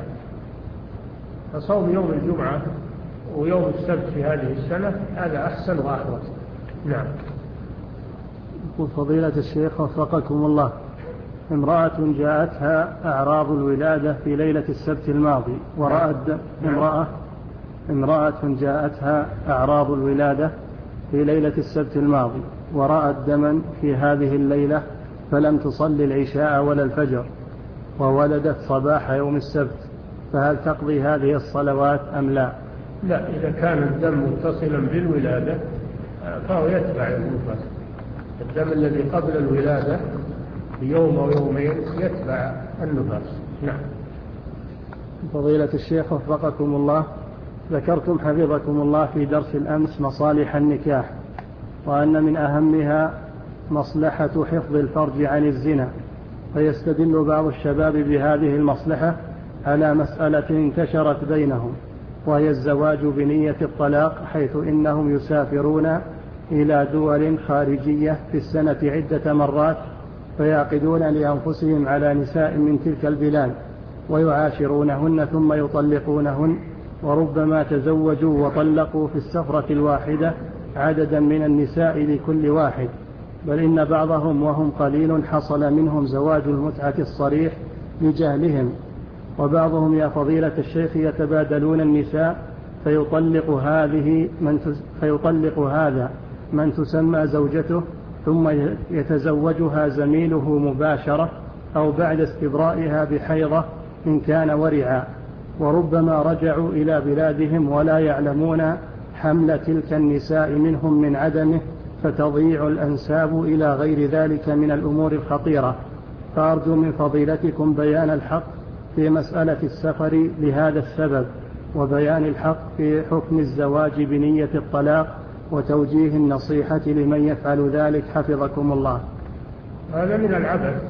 فصوم يوم الجمعة ويوم السبت في هذه السنة هذا أحسن وأحوط. نعم. يقول فضيلة الشيخ وفقكم الله، امرأة جاءتها أعراض الولادة في ليلة السبت الماضي ورأت امرأة امرأة جاءتها أعراض الولادة في ليلة السبت الماضي ورأت دما في هذه الليلة فلم تصلي العشاء ولا الفجر وولدت صباح يوم السبت، فهل تقضي هذه الصلوات أم لا؟ لا، إذا كان الدم متصلا بالولادة فهو يتبع النفاس. الدم الذي قبل الولادة بيوم أو يومين يتبع النفاس. نعم. فضيلة الشيخ وفقكم الله، ذكرتم حفظكم الله في درس الأمس مصالح النكاح، وأن من أهمها مصلحة حفظ الفرج عن الزنا، فيستدل بعض الشباب بهذه المصلحة على مسألة انتشرت بينهم، وهي الزواج بنية الطلاق، حيث إنهم يسافرون إلى دول خارجية في السنة عدة مرات فيعقدون لأنفسهم على نساء من تلك البلاد ويعاشرونهن ثم يطلقونهن، وربما تزوجوا وطلقوا في السفرة الواحدة عددا من النساء لكل واحد، بل إن بعضهم وهم قليل حصل منهم زواج المتعة الصريح لجهلهم. وبعضهم يا فضيلة الشيخ يتبادلون النساء فيطلق هذه من فيطلق هذا من تسمى زوجته ثم يتزوجها زميله مباشرة أو بعد استبرائها بحيضة إن كان ورعا، وربما رجعوا إلى بلادهم ولا يعلمون حمل تلك النساء منهم من عدمه، فتضيع الأنساب إلى غير ذلك من الأمور الخطيرة. فأرجو من فضيلتكم بيان الحق في مسألة السفر لهذا السبب، وبيان الحق في حكم الزواج بنية الطلاق، وتوجيه النصيحة لمن يفعل ذلك حفظكم الله. هذا من العبث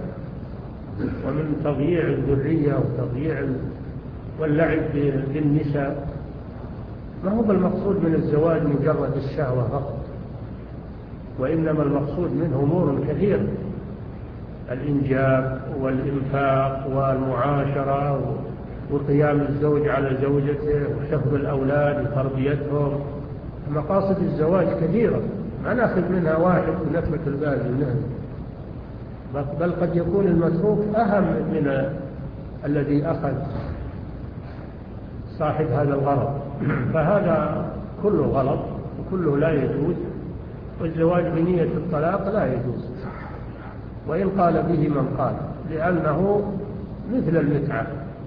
ومن تضييع الذرية وتضييع واللعب بالنساء. ما هو المقصود من الزواج مجرد الشهوة فقط، وإنما المقصود منه أمور كثيرة: الإنجاب والإنفاق والمعاشرة وقيام الزوج على زوجته وحفظ الأولاد وتربيتهم. مقاصد الزواج كثيرة، ما نأخذ منها واحد ونترك الباقي منها، بل قد يكون المتروك أهم من الذي أخذ صاحب هذا الغرض. فهذا كله غلط وكله لا يجوز، والزواج بنية الطلاق لا يجوز. وإن قال به من قال، لأنه مثل المتعة،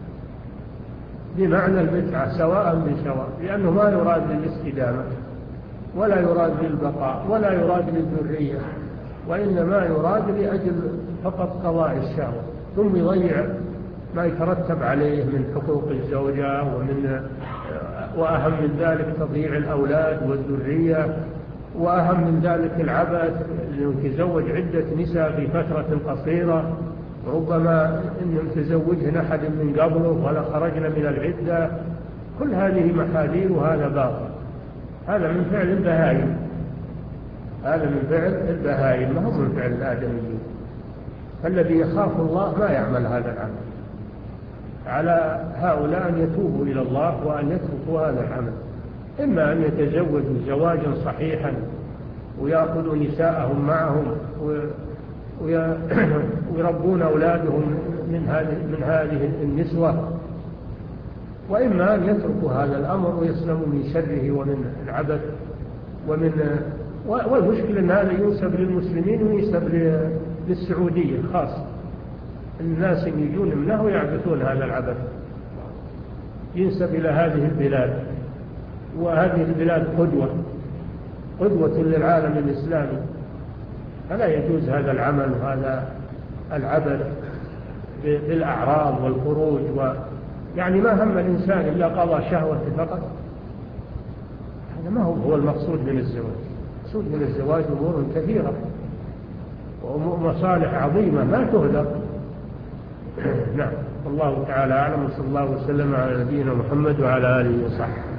بمعنى المتعة سواء بسواء، لأنه ما يراد للاستدامة ولا يراد للبقاء ولا يراد للذرية، وإنما يراد لأجل فقط قضاء الشهوة، ثم يضيع ما يترتب عليه من حقوق الزوجة، ومن وأهم من ذلك تضييع الأولاد والذرية، وأهم من ذلك العبث، أنه يتزوج عدة نساء في فترة قصيرة، وربما أنه تزوجهن أحد من قبله ولا خرجنا من العدة. كل هذه محاذير وهذا باطل، هذا من فعل البهائم، هذا من فعل البهائم ما هو من فعل الآدميين. فالذي يخاف الله ما يعمل هذا العمل. على هؤلاء أن يتوبوا إلى الله وأن يتركوا هذا العمل، إما أن يتزوجوا زواجا صحيحا ويأخذوا نساءهم معهم ويربون أولادهم من هذه من هذه النسوة، وإما أن يتركوا هذا الأمر ويسلموا من شره ومن العبث ومن والمشكلة أن هذا ينسب للمسلمين وينسب للسعودية خاصة. الناس يجون منه ويعبثون هذا العبث، ينسب إلى هذه البلاد، وهذه البلاد قدوة قدوة للعالم الإسلامي، فلا يجوز هذا العمل وهذا العبث بالأعراض والخروج و... يعني ما هم الإنسان إلا قضى شهوته فقط. هذا ما هو هو المقصود من الزواج. المقصود من الزواج أمور كثيرة ومصالح عظيمة ما تهدر. نعم، والله تعالى أعلم، وصلى الله وسلم على نبينا محمد وعلى آله وصحبه.